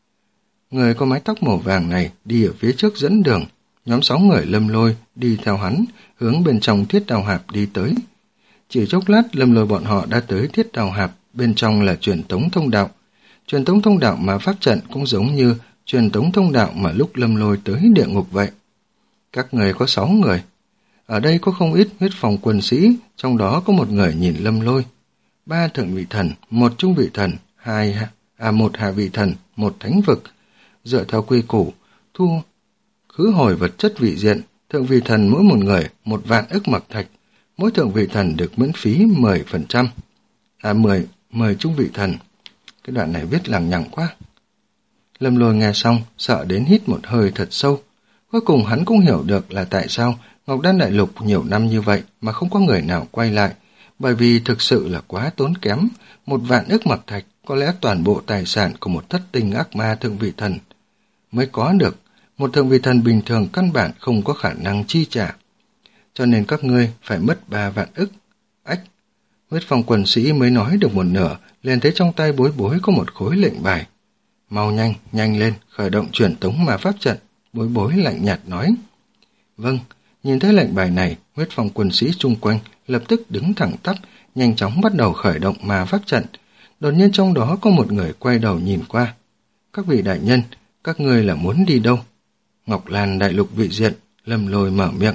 Người có mái tóc màu vàng này đi ở phía trước dẫn đường, nhóm sáu người Lâm Lôi đi theo hắn, hướng bên trong thiết đào hạp đi tới. Chỉ chốc lát Lâm Lôi bọn họ đã tới thiết đào hạp, bên trong là truyền tống thông đạo. Truyền tống thông đạo mà pháp trận cũng giống như truyền tống thông đạo mà lúc Lâm Lôi tới địa ngục vậy. Các người có sáu người. Ở đây có không ít huyết phòng quân sĩ, trong đó có một người nhìn Lâm Lôi. Ba thượng vị thần, một trung vị thần, hai à một hạ vị thần, một thánh vực. Dựa theo quy củ, thu khứ hồi vật chất vị diện, thượng vị thần mỗi một người một vạn ức mặc thạch, mỗi thượng vị thần được miễn phí mười phần trăm. À mười, mười trung vị thần. Cái đoạn này viết lằng nhằng quá. Lâm Lôi nghe xong, sợ đến hít một hơi thật sâu. Cuối cùng hắn cũng hiểu được là tại sao Ngọc Đan Đại Lục nhiều năm như vậy mà không có người nào quay lại, bởi vì thực sự là quá tốn kém. Một vạn ức mặc thạch có lẽ toàn bộ tài sản của một thất tinh ác ma thượng vị thần mới có được, một thượng vị thần bình thường căn bản không có khả năng chi trả. Cho nên các ngươi phải mất ba vạn ức. Ách, huyết phong quần sĩ mới nói được một nửa, liền thấy trong tay Bối Bối có một khối lệnh bài. Mau nhanh, nhanh lên, khởi động truyền tống ma pháp trận. Bối Bối lạnh nhạt nói. Vâng, nhìn thấy lệnh bài này, huyết phong quân sĩ chung quanh lập tức đứng thẳng tắp, nhanh chóng bắt đầu khởi động ma pháp trận. Đột nhiên trong đó có một người quay đầu nhìn qua. Các vị đại nhân, các ngươi là muốn đi đâu? Ngọc Lan Đại Lục vị diện, Lâm Lôi mở miệng.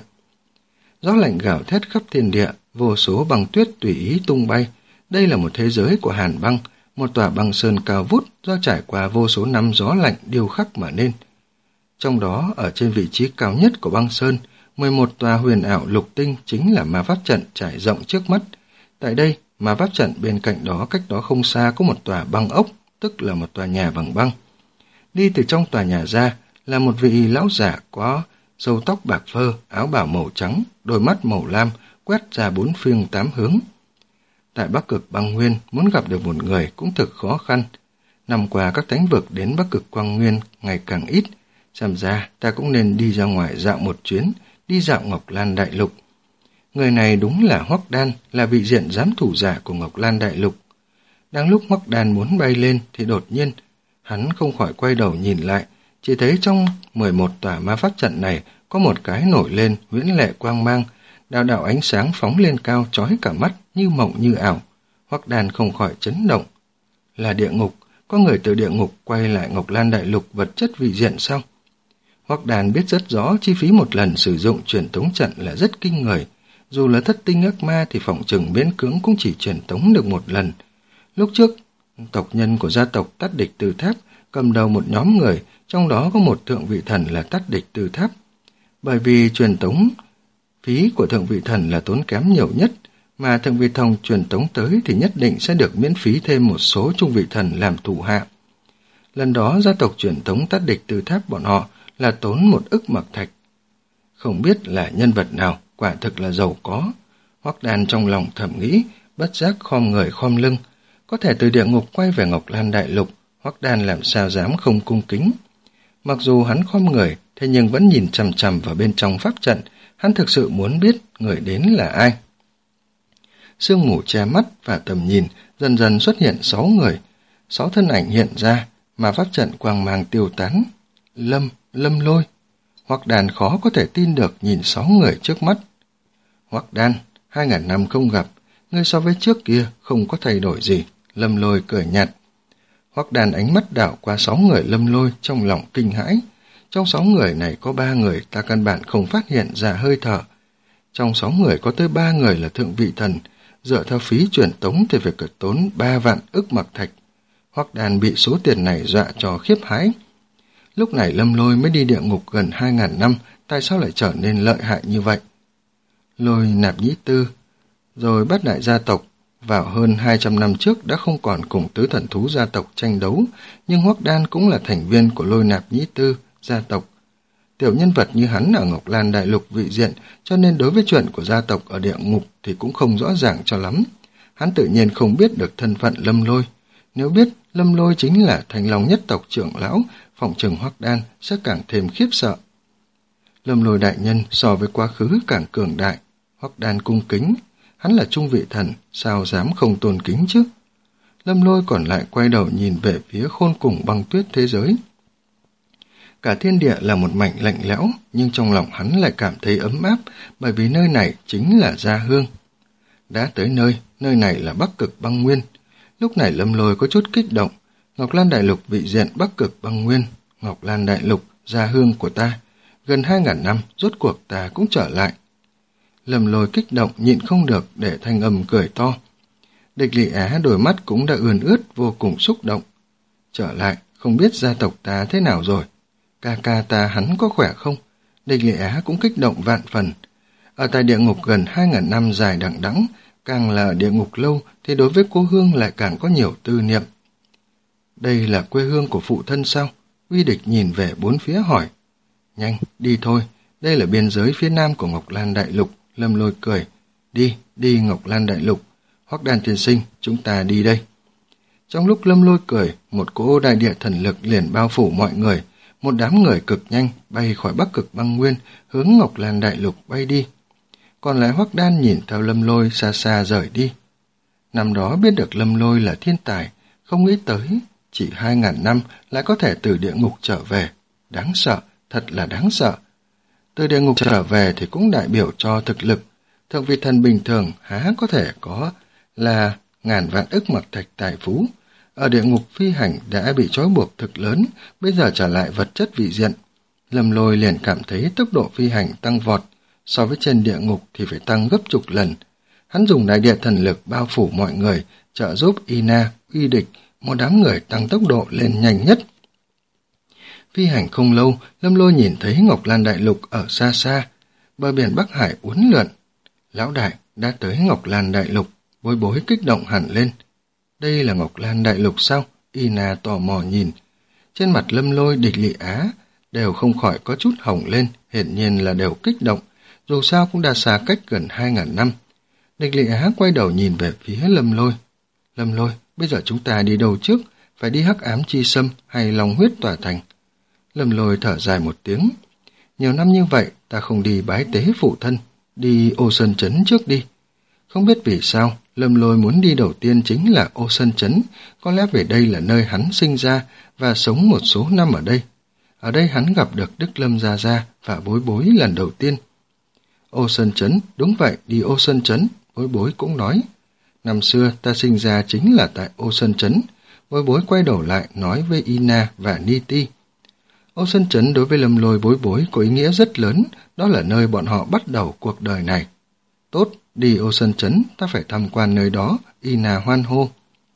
Gió lạnh gào thét khắp thiên địa, vô số băng tuyết tùy ý tung bay. Đây là một thế giới của hàn băng, một tòa băng sơn cao vút do trải qua vô số năm gió lạnh điêu khắc mà nên. Trong đó, ở trên vị trí cao nhất của băng sơn, mười một tòa huyền ảo lục tinh chính là ma pháp trận trải rộng trước mắt. Tại đây, ma pháp trận bên cạnh đó cách đó không xa có một tòa băng ốc, tức là một tòa nhà bằng băng. Đi từ trong tòa nhà ra là một vị lão giả có râu tóc bạc phơ, áo bào màu trắng, đôi mắt màu lam, quét ra bốn phương tám hướng. Tại Bắc Cực Băng Nguyên, muốn gặp được một người cũng thực khó khăn. Năm qua các thánh vực đến Bắc Cực Quang Nguyên ngày càng ít, xem ra ta cũng nên đi ra ngoài dạo một chuyến, đi dạo Ngọc Lan Đại Lục. Người này đúng là Hoắc Đan, là vị diện giám thủ giả của Ngọc Lan Đại Lục. Đang lúc Hoắc Đan muốn bay lên thì đột nhiên, hắn không khỏi quay đầu nhìn lại, chỉ thấy trong mười một tòa ma pháp trận này có một cái nổi lên huyễn lệ quang mang, đạo đạo ánh sáng phóng lên cao chói cả mắt như mộng như ảo. Hoắc Đan không khỏi chấn động. Là địa ngục, có người từ địa ngục quay lại Ngọc Lan Đại Lục vật chất vị diện sao? Hoắc Đan biết rất rõ chi phí một lần sử dụng truyền tống trận là rất kinh người. Dù là thất tinh ác ma thì phỏng chừng miễn cưỡng cũng chỉ truyền tống được một lần. Lúc trước, tộc nhân của gia tộc Tát Địch Từ Tháp cầm đầu một nhóm người, trong đó có một thượng vị thần là Tát Địch Từ Tháp. Bởi vì truyền tống phí của thượng vị thần là tốn kém nhiều nhất, mà thượng vị thần truyền tống tới thì nhất định sẽ được miễn phí thêm một số trung vị thần làm thủ hạ. Lần đó gia tộc truyền tống Tát Địch Từ Tháp bọn họ là tốn một ức mặc thạch. Không biết là nhân vật nào, quả thực là giàu có. Hoắc Đan trong lòng thầm nghĩ, bất giác khom người khom lưng. Có thể từ địa ngục quay về Ngọc Lan Đại Lục, Hoắc Đan làm sao dám không cung kính. Mặc dù hắn khom người, thế nhưng vẫn nhìn chằm chằm vào bên trong pháp trận, hắn thực sự muốn biết người đến là ai. Sương mù che mắt và tầm nhìn, dần dần xuất hiện sáu người. Sáu thân ảnh hiện ra, mà pháp trận quang mang tiêu tán. Lâm, Lâm Lôi. Hoắc Đan khó có thể tin được nhìn sáu người trước mắt. Hoắc Đan, hai ngàn năm không gặp, ngươi so với trước kia không có thay đổi gì. Lâm Lôi cười nhạt. Hoắc Đan ánh mắt đảo qua sáu người Lâm Lôi trong lòng kinh hãi. Trong sáu người này có ba người ta căn bản không phát hiện ra hơi thở. Trong sáu người có tới ba người là thượng vị thần, dựa theo phí truyền tống thì phải cực tốn ba vạn ức mặc thạch. Hoắc Đan bị số tiền này dọa cho khiếp hãi. Lúc này Lâm Lôi mới đi địa ngục gần hai ngàn năm, tại sao lại trở nên lợi hại như vậy? Lôi Nạp Nhĩ Tư, rồi Bát Đại gia tộc, vào hơn hai trăm năm trước đã không còn cùng tứ thần thú gia tộc tranh đấu, nhưng Hoắc Đan cũng là thành viên của Lôi Nạp Nhĩ Tư gia tộc. Tiểu nhân vật như hắn ở Ngọc Lan Đại Lục vị diện, cho nên đối với chuyện của gia tộc ở địa ngục thì cũng không rõ ràng cho lắm. Hắn tự nhiên không biết được thân phận Lâm Lôi. Nếu biết Lâm Lôi chính là Thành Long nhất tộc trưởng lão, phỏng chừng Hoắc Đan sẽ càng thêm khiếp sợ. Lâm Lôi đại nhân so với quá khứ càng cường đại, Hoắc Đan cung kính, hắn là trung vị thần, sao dám không tôn kính chứ? Lâm Lôi còn lại quay đầu nhìn về phía khôn cùng băng tuyết thế giới. Cả thiên địa là một mảnh lạnh lẽo, nhưng trong lòng hắn lại cảm thấy ấm áp, bởi vì nơi này chính là gia hương. Đã tới nơi, nơi này là Bắc Cực Băng Nguyên. Lúc này Lâm Lôi có chút kích động. Ngọc Lan Đại Lục vị diện Bắc Cực Băng Nguyên, Ngọc Lan Đại Lục, gia hương của ta. Gần hai ngàn năm, rốt cuộc ta cũng trở lại. Lâm Lôi kích động nhịn không được để thanh âm cười to. Địch Lị Á đôi mắt cũng đã ươn ướt, vô cùng xúc động. Trở lại, không biết gia tộc ta thế nào rồi. Ca ca ta hắn có khỏe không? Địch Lị Á cũng kích động vạn phần. Ở tại địa ngục gần hai ngàn năm dài đằng đẵng, càng là địa ngục lâu thì đối với cô Hương lại càng có nhiều tư niệm. Đây là quê hương của phụ thân sao? Uy Địch nhìn về bốn phía hỏi. Nhanh, đi thôi, đây là biên giới phía nam của Ngọc Lan Đại Lục. Lâm Lôi cười. Đi, đi Ngọc Lan Đại Lục. Hoắc Đan tiên sinh, chúng ta đi đây. Trong lúc Lâm Lôi cười, một cỗ đại địa thần lực liền bao phủ mọi người. Một đám người cực nhanh bay khỏi Bắc Cực Băng Nguyên, hướng Ngọc Lan Đại Lục bay đi. Còn lại Hoắc Đan nhìn theo Lâm Lôi xa xa rời đi. Năm đó biết được Lâm Lôi là thiên tài, không nghĩ tới, chỉ hai ngàn năm lại có thể từ địa ngục trở về. Đáng sợ, thật là đáng sợ. Từ địa ngục trở về thì cũng đại biểu cho thực lực. Thượng vị thần bình thường há có thể có là ngàn vạn ức mặc thạch tài phú. Ở địa ngục phi hành đã bị trói buộc thực lớn, bây giờ trở lại vật chất vị diện. Lâm Lôi liền cảm thấy tốc độ phi hành tăng vọt, so với trên địa ngục thì phải tăng gấp chục lần. Hắn dùng đại địa thần lực bao phủ mọi người, trợ giúp Ina, Uy Địch, một đám người tăng tốc độ lên nhanh nhất. Phi hành không lâu, Lâm Lôi nhìn thấy Ngọc Lan Đại Lục ở xa xa, bờ biển Bắc Hải uốn lượn. Lão đại đã tới Ngọc Lan Đại Lục, Bối Bối kích động hẳn lên. Đây là Ngọc Lan Đại Lục sao? Ina tò mò nhìn. Trên mặt Lâm Lôi, Địch Lị Á đều không khỏi có chút hồng lên, hiển nhiên là đều kích động, dù sao cũng đã xa cách gần hai ngàn năm. Địch Lị Á quay đầu nhìn về phía Lâm Lôi. Lâm Lôi, bây giờ chúng ta đi đâu trước? Phải đi Hắc Ám Chi Sâm hay Long Huyết Tỏa Thành? Lâm Lôi thở dài một tiếng. Nhiều năm như vậy, ta không đi bái tế phụ thân, đi Ô Sơn Trấn trước đi. Không biết vì sao, Lâm Lôi muốn đi đầu tiên chính là Ô Sơn Trấn, có lẽ vì đây là nơi hắn sinh ra và sống một số năm ở đây. Ở đây hắn gặp được Đức Lâm Gia Gia và Bối Bối lần đầu tiên. Ô Sơn Trấn, đúng vậy, đi Ô Sơn Trấn, Bối Bối cũng nói. Năm xưa ta sinh ra chính là tại Ô Sơn Trấn. Bối Bối quay đầu lại nói với Ina và Niti. Ô Sơn Trấn đối với Lâm Lôi Bối Bối có ý nghĩa rất lớn, đó là nơi bọn họ bắt đầu cuộc đời này. Tốt, đi Ô Sơn Trấn, ta phải tham quan nơi đó, Ina hoan hô.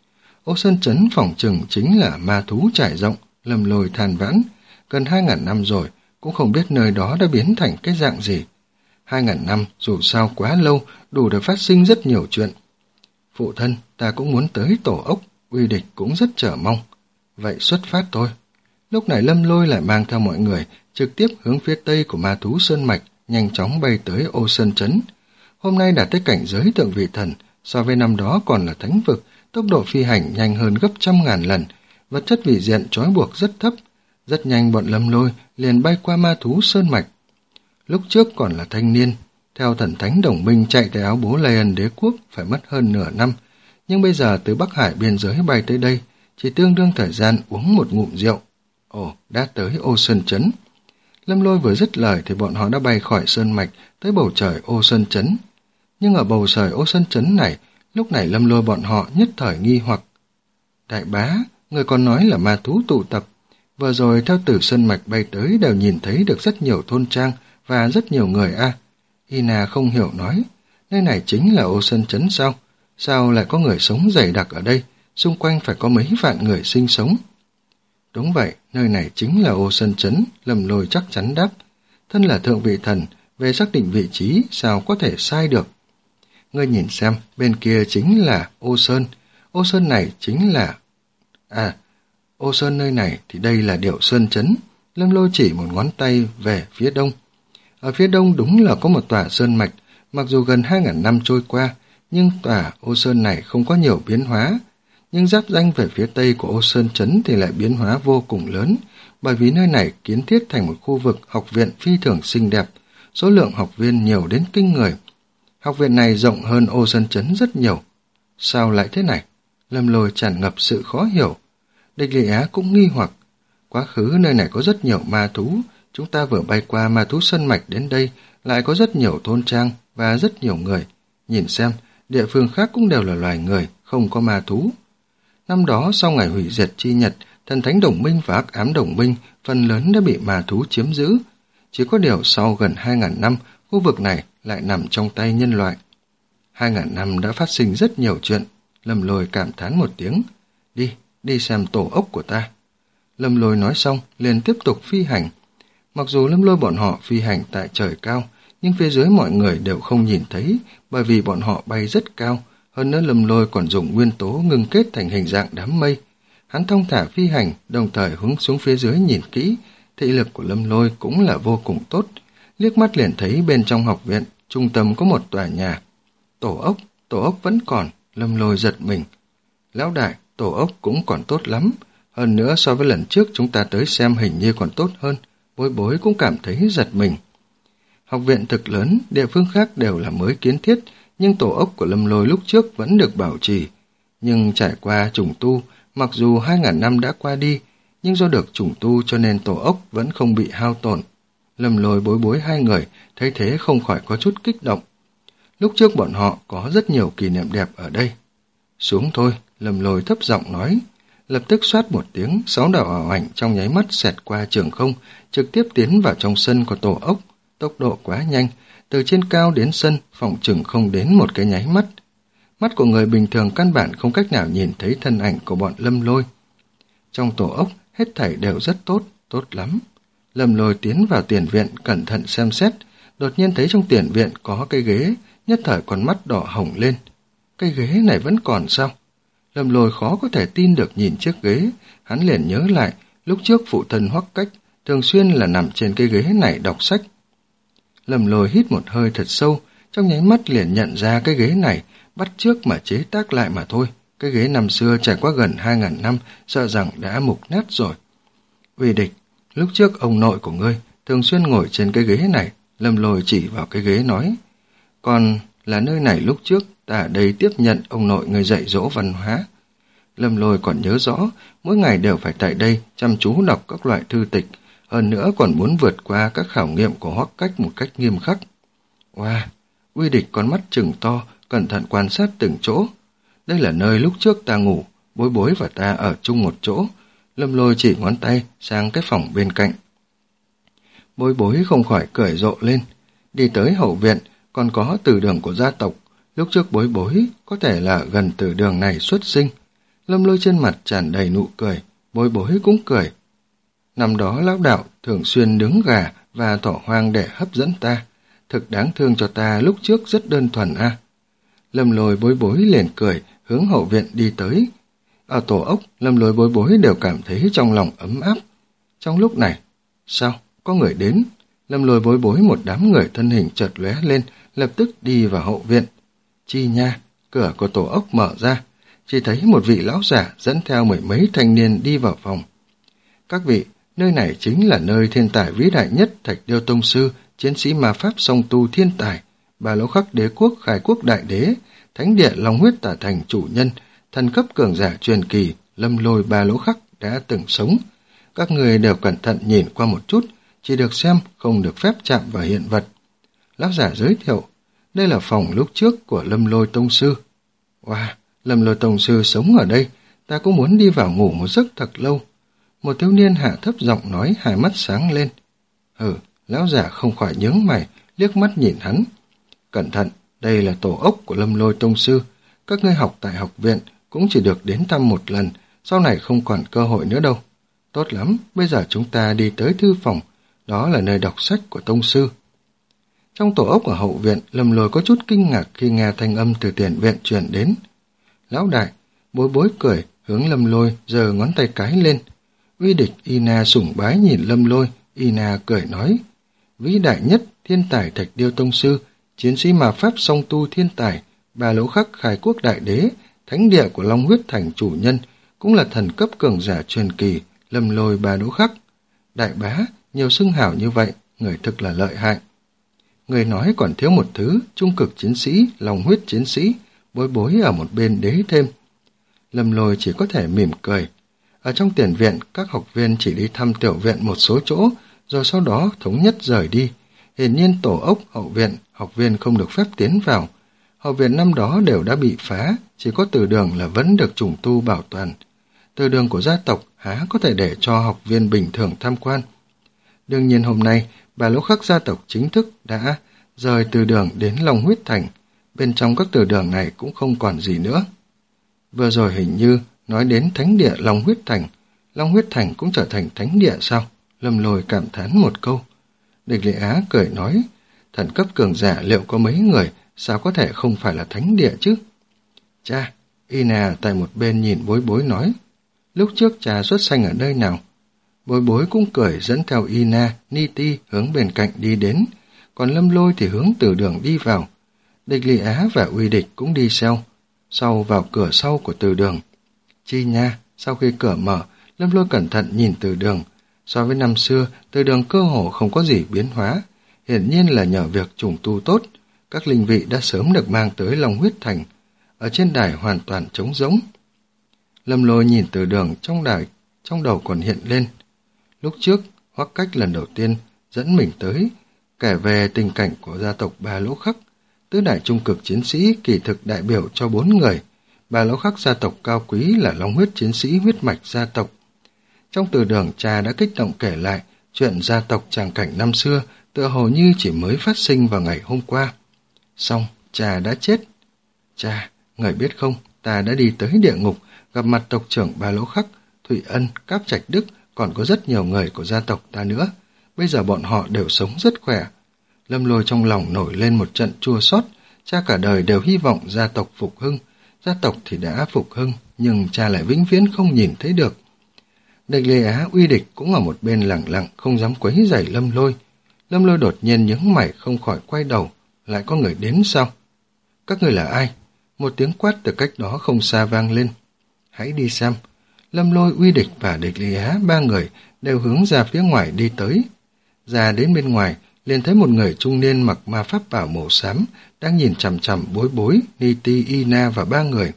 Ô Sơn Trấn phỏng chừng chính là ma thú trải rộng, Lâm Lôi than vãn. Gần hai ngàn năm rồi, cũng không biết nơi đó đã biến thành cái dạng gì. Hai ngàn năm dù sao quá lâu, đủ để phát sinh rất nhiều chuyện. Phụ thân, ta cũng muốn tới tổ ốc, Uy Địch cũng rất chờ mong. Vậy xuất phát thôi. Lúc này Lâm Lôi lại mang theo mọi người, trực tiếp hướng phía tây của ma thú Sơn Mạch, nhanh chóng bay tới Ô Sơn Trấn. Hôm nay đã tới cảnh giới thượng vị thần, so với năm đó còn là thánh vực, tốc độ phi hành nhanh hơn gấp trăm ngàn lần, vật chất vị diện trói buộc rất thấp. Rất nhanh bọn Lâm Lôi liền bay qua ma thú Sơn Mạch. Lúc trước còn là thanh niên, theo thần thánh đồng minh chạy tới áo bố Lion đế quốc phải mất hơn nửa năm, nhưng bây giờ từ Bắc Hải biên giới bay tới đây, chỉ tương đương thời gian uống một ngụm rượu. Ồ, đã tới Ô Sơn Trấn. Lâm Lôi vừa dứt lời thì bọn họ đã bay khỏi Sơn Mạch tới bầu trời Ô Sơn Trấn. Nhưng ở bầu trời Ô Sơn Trấn này, lúc này Lâm Lôi bọn họ nhất thời nghi hoặc. Đại bá, người còn nói là ma thú tụ tập. Vừa rồi theo từ Sơn Mạch bay tới đều nhìn thấy được rất nhiều thôn trang và rất nhiều người a. À. Ina không hiểu nói, nơi này chính là Ô Sơn Trấn sao? Sao lại có người sống dày đặc ở đây? Xung quanh phải có mấy vạn người sinh sống. Đúng vậy, nơi này chính là Ô Sơn Trấn, Lâm Lôi chắc chắn đáp. Thân là thượng vị thần, về xác định vị trí sao có thể sai được. Ngươi nhìn xem, bên kia chính là Ô Sơn. Ô Sơn này chính là... À, Ô Sơn nơi này thì đây là Điệu Sơn Trấn. Lâm Lôi chỉ một ngón tay về phía đông. Ở phía đông đúng là có một tòa sơn mạch, mặc dù gần hai ngàn năm trôi qua, nhưng tòa Ô Sơn này không có nhiều biến hóa. nhưng giáp ranh về phía tây của Ô Sơn Trấn thì lại biến hóa vô cùng lớn, bởi vì nơi này kiến thiết thành một khu vực học viện phi thường xinh đẹp, số lượng học viên nhiều đến kinh người. Học viện này rộng hơn Ô Sơn Trấn rất nhiều. Sao lại thế này? Lâm Lôi tràn ngập sự khó hiểu. Địch Lệ Á cũng nghi hoặc. Quá khứ nơi này có rất nhiều ma thú, chúng ta vừa bay qua ma thú sân mạch đến đây, lại có rất nhiều thôn trang và rất nhiều người. Nhìn xem, địa phương khác cũng đều là loài người, không có ma thú. Năm đó sau ngày hủy diệt chi nhật, thần thánh đồng minh và ác ám đồng minh phần lớn đã bị ma thú chiếm giữ. Chỉ có điều sau gần hai ngàn năm, khu vực này lại nằm trong tay nhân loại. Hai ngàn năm đã phát sinh rất nhiều chuyện. Lâm Lôi cảm thán một tiếng. Đi, đi xem tổ ốc của ta. Lâm Lôi nói xong, liền tiếp tục phi hành. Mặc dù Lâm Lôi bọn họ phi hành tại trời cao, nhưng phía dưới mọi người đều không nhìn thấy, bởi vì bọn họ bay rất cao. Hơn nữa Lâm Lôi còn dùng nguyên tố ngưng kết thành hình dạng đám mây. Hắn thong thả phi hành, đồng thời hướng xuống phía dưới nhìn kỹ. Thị lực của Lâm Lôi cũng là vô cùng tốt. Liếc mắt liền thấy bên trong học viện, trung tâm có một tòa nhà. Tổ ốc, tổ ốc vẫn còn. Lâm Lôi giật mình. Lão đại, tổ ốc cũng còn tốt lắm. Hơn nữa so với lần trước chúng ta tới xem hình như còn tốt hơn. Bối Bối cũng cảm thấy giật mình. Học viện thực lớn, địa phương khác đều là mới kiến thiết, nhưng tổ ốc của Lâm Lôi lúc trước vẫn được bảo trì. Nhưng trải qua trùng tu, mặc dù hai ngàn năm đã qua đi, nhưng do được trùng tu cho nên tổ ốc vẫn không bị hao tổn. Lâm Lôi Bối Bối hai người thấy thế không khỏi có chút kích động. Lúc trước bọn họ có rất nhiều kỷ niệm đẹp ở đây. Xuống thôi, Lâm Lôi thấp giọng nói. Lập tức xoát một tiếng, sáu đạo ảo ảnh trong nháy mắt xẹt qua trường không, trực tiếp tiến vào trong sân của tổ ốc. Tốc độ quá nhanh, từ trên cao đến sân, phòng chừng không đến một cái nháy mắt. Mắt của người bình thường căn bản không cách nào nhìn thấy thân ảnh của bọn Lâm Lôi. Trong tổ ốc, hết thảy đều rất tốt, tốt lắm. Lâm Lôi tiến vào tiền viện, cẩn thận xem xét, đột nhiên thấy trong tiền viện có cây ghế, nhất thời con mắt đỏ hồng lên. Cây ghế này vẫn còn sao? Lâm Lôi khó có thể tin được nhìn chiếc ghế, hắn liền nhớ lại, lúc trước phụ thân Hoắc Cách thường xuyên là nằm trên cây ghế này đọc sách. Lâm Lôi hít một hơi thật sâu, trong nháy mắt liền nhận ra cái ghế này, bắt chước mà chế tác lại mà thôi. Cái ghế năm xưa trải qua gần hai ngàn năm, sợ rằng đã mục nát rồi. Uy Địch, lúc trước ông nội của ngươi thường xuyên ngồi trên cái ghế này. Lâm Lôi chỉ vào cái ghế nói. Còn là nơi này lúc trước ta ở đây tiếp nhận ông nội người dạy dỗ văn hóa. Lâm Lôi còn nhớ rõ, mỗi ngày đều phải tại đây chăm chú đọc các loại thư tịch, hơn nữa còn muốn vượt qua các khảo nghiệm của Hoắc Cách một cách nghiêm khắc. Wow, Uy Địch con mắt trừng to, cẩn thận quan sát từng chỗ. Đây là nơi lúc trước ta ngủ, Bối Bối và ta ở chung một chỗ. Lâm Lôi chỉ ngón tay sang cái phòng bên cạnh. Bối Bối không khỏi cười rộ lên. Đi tới hậu viện, còn có từ đường của gia tộc. Lúc trước Bối Bối có thể là gần từ đường này xuất sinh. Lâm Lôi trên mặt tràn đầy nụ cười, Bối Bối cũng cười. Năm đó lão đạo thường xuyên nướng gà và thỏ hoang để hấp dẫn ta. Thực đáng thương cho ta lúc trước rất đơn thuần a. À. Lâm Lôi Bối Bối liền cười, hướng hậu viện đi tới. Ở tổ ốc, Lâm Lôi Bối Bối đều cảm thấy trong lòng ấm áp. Trong lúc này, sao? Có người đến. Lâm Lôi Bối Bối một đám người thân hình chợt lóe lên, lập tức đi vào hậu viện. Chi nha, cửa của tổ ốc mở ra. Chỉ thấy một vị lão giả dẫn theo mười mấy thanh niên đi vào phòng. Các vị, nơi này chính là nơi thiên tài vĩ đại nhất Thạch Điêu Tông Sư, chiến sĩ ma pháp song tu thiên tài, Ba Lỗ Khắc đế quốc khai quốc đại đế, thánh địa Long Huyết Tả Thành chủ nhân, thần cấp cường giả truyền kỳ Lâm Lôi Ba Lỗ Khắc đã từng sống. Các người đều cẩn thận nhìn qua một chút, chỉ được xem, không được phép chạm vào hiện vật. Lão giả giới thiệu, đây là phòng lúc trước của Lâm Lôi Tông Sư. Wow, Lâm Lôi Tông Sư sống ở đây, ta cũng muốn đi vào ngủ một giấc thật lâu. Một thiếu niên hạ thấp giọng nói, hai mắt sáng lên. Ừ, lão giả không khỏi nhướng mày, liếc mắt nhìn hắn. Cẩn thận, đây là tổ ốc của Lâm Lôi Tông Sư. Các ngươi học tại học viện cũng chỉ được đến thăm một lần, sau này không còn cơ hội nữa đâu. Tốt lắm, bây giờ chúng ta đi tới thư phòng, đó là nơi đọc sách của Tông Sư. Trong tổ ốc ở hậu viện, Lâm Lôi có chút kinh ngạc khi nghe thanh âm từ tiền viện truyền đến. Lão đại, Bối Bối cười, hướng Lâm Lôi giơ ngón tay cái lên. Uy Địch, Ina sủng bái nhìn Lâm Lôi, Ina cười nói. Vĩ đại nhất, thiên tài Thạch Điêu Tông Sư, chiến sĩ ma pháp song tu thiên tài, Ba Lỗ Khắc khai quốc đại đế, thánh địa của Long Huyết Thành chủ nhân, cũng là thần cấp cường giả truyền kỳ, Lâm Lôi Ba Đỗ Khắc. Đại bá, nhiều xưng hào như vậy, người thực là lợi hại. Người nói còn thiếu một thứ, trung cực chiến sĩ, Long Huyết chiến sĩ, Bối Bối ở một bên đế thêm. Lâm Lôi chỉ có thể mỉm cười. Ở trong tiền viện, các học viên chỉ đi thăm tiểu viện một số chỗ, rồi sau đó thống nhất rời đi. Hiển nhiên tổ ốc, hậu viện, học viên không được phép tiến vào. Hậu viện năm đó đều đã bị phá, chỉ có từ đường là vẫn được trùng tu bảo toàn. Từ đường của gia tộc há có thể để cho học viên bình thường tham quan. Đương nhiên hôm nay, Ba Lỗ Khắc gia tộc chính thức đã rời từ đường đến Long Huyết Thành. Bên trong các từ đường này cũng không còn gì nữa. Vừa rồi hình như nói đến thánh địa Long Huyết Thành. Long Huyết Thành cũng trở thành thánh địa sao? Lâm Lôi cảm thán một câu. Địch Lệ Á cười nói, thần cấp cường giả liệu có mấy người, sao có thể không phải là thánh địa chứ? Cha, Ina tại một bên nhìn Bối Bối nói, lúc trước cha xuất sanh ở nơi nào? Bối Bối cũng cười dẫn theo Ina, Niti hướng bên cạnh đi đến, còn Lâm Lôi thì hướng từ đường đi vào. Địch Lệ Á và Uy Địch cũng đi theo, sau vào cửa sau của từ đường. Chi nha, sau khi cửa mở, Lâm Lôi cẩn thận nhìn từ đường. So với năm xưa, từ đường cơ hồ không có gì biến hóa. Hiển nhiên là nhờ việc trùng tu tốt, các linh vị đã sớm được mang tới Long Huyết Thành. Ở trên đài hoàn toàn trống rỗng. Lâm Lôi nhìn từ đường trong đài, trong đầu còn hiện lên. Lúc trước, Hoắc Cách lần đầu tiên dẫn mình tới, kể về tình cảnh của gia tộc Ba Lỗ Khắc. Tứ đại trung cực chiến sĩ kỳ thực đại biểu cho bốn người. Ba Lỗ Khắc gia tộc cao quý là Long Huyết chiến sĩ huyết mạch gia tộc. Trong từ đường, cha đã kích động kể lại chuyện gia tộc tràng cảnh năm xưa, tựa hồ như chỉ mới phát sinh vào ngày hôm qua. Xong, cha đã chết. Cha, người biết không, ta đã đi tới địa ngục, gặp mặt tộc trưởng Ba Lỗ Khắc, Thụy Ân, Cáp Trạch Đức, còn có rất nhiều người của gia tộc ta nữa. Bây giờ bọn họ đều sống rất khỏe. Lâm Lôi trong lòng nổi lên một trận chua xót. Cha cả đời đều hy vọng gia tộc phục hưng. Gia tộc thì đã phục hưng, nhưng cha lại vĩnh viễn không nhìn thấy được. Địch Lê Á, Uy Địch cũng ở một bên lặng lặng, không dám quấy rầy Lâm Lôi. Lâm Lôi đột nhiên nhướng mày không khỏi quay đầu. Lại có người đến sao? Các người là ai? Một tiếng quát từ cách đó không xa vang lên. Hãy đi xem. Lâm Lôi, Uy Địch và Địch Lê Á, ba người đều hướng ra phía ngoài đi tới. Ra đến bên ngoài, liền thấy một người trung niên mặc ma pháp bảo màu xám đang nhìn chằm chằm Bối Bối, Niti, Ina và ba người.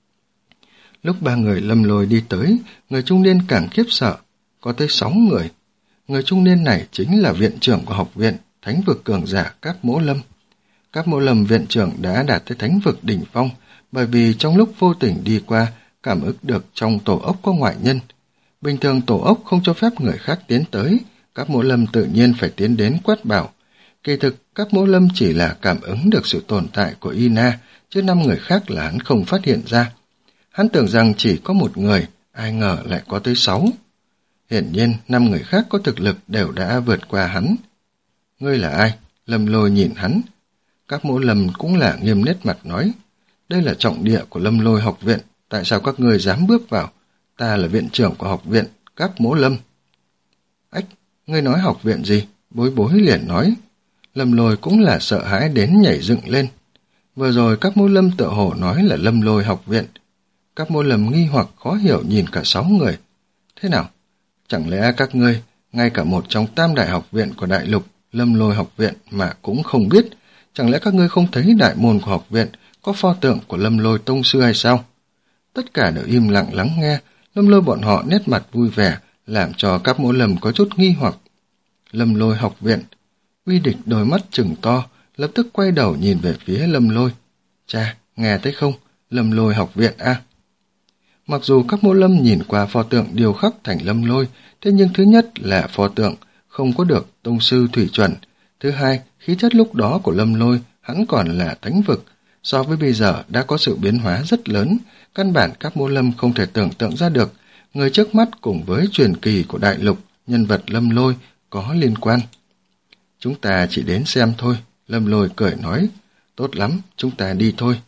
Lúc ba người Lâm Lôi đi tới, người trung niên càng khiếp sợ, có tới sáu người. Người trung niên này chính là viện trưởng của học viện Thánh vực cường giả Cáp Mỗ Lâm. Cáp Mỗ Lâm viện trưởng đã đạt tới Thánh vực đỉnh phong, bởi vì trong lúc vô tình đi qua, cảm ứng được trong tổ ốc có ngoại nhân. Bình thường tổ ốc không cho phép người khác tiến tới, Cáp Mỗ Lâm tự nhiên phải tiến đến quát bảo. Kỳ thực, Cáp Mỗ Lâm chỉ là cảm ứng được sự tồn tại của Ina, chứ năm người khác là hắn không phát hiện ra. Hắn tưởng rằng chỉ có một người, ai ngờ lại có tới sáu. Hiển nhiên, năm người khác có thực lực đều đã vượt qua hắn. Ngươi là ai? Lâm Lôi nhìn hắn. Cáp Mỗ Lâm cũng là nghiêm nét mặt nói. Đây là trọng địa của Lâm Lôi học viện, tại sao các ngươi dám bước vào? Ta là viện trưởng của học viện Cáp Mỗ Lâm. Ách, ngươi nói học viện gì? Bối Bối liền nói. Lâm Lôi cũng là sợ hãi đến nhảy dựng lên. Vừa rồi Cáp Mỗ Lâm tựa hồ nói là Lâm Lôi học viện. Cáp Mỗ Lâm nghi hoặc khó hiểu nhìn cả sáu người. Thế nào? Chẳng lẽ các ngươi, ngay cả một trong tam đại học viện của đại lục, Lâm Lôi học viện mà cũng không biết? Chẳng lẽ các ngươi không thấy đại môn của học viện có pho tượng của Lâm Lôi tông sư hay sao? Tất cả đều im lặng lắng nghe. Lâm Lôi bọn họ nét mặt vui vẻ, làm cho Cáp Mỗ Lâm có chút nghi hoặc. Lâm Lôi học viện. Uy Địch đôi mắt trừng to, lập tức quay đầu nhìn về phía Lâm Lôi. Cha, nghe thấy không? Lâm Lôi học viện a. À? Mặc dù Cáp Mỗ Lâm nhìn qua pho tượng điêu khắc thành Lâm Lôi, thế nhưng thứ nhất là pho tượng không có được tông sư thủy chuẩn. Thứ hai, khí chất lúc đó của Lâm Lôi hắn còn là thánh vực. So với bây giờ đã có sự biến hóa rất lớn, căn bản Cáp Mỗ Lâm không thể tưởng tượng ra được người trước mắt cùng với truyền kỳ của đại lục, nhân vật Lâm Lôi có liên quan. Chúng ta chỉ đến xem thôi, Lâm Lôi cười nói. Tốt lắm, chúng ta đi thôi.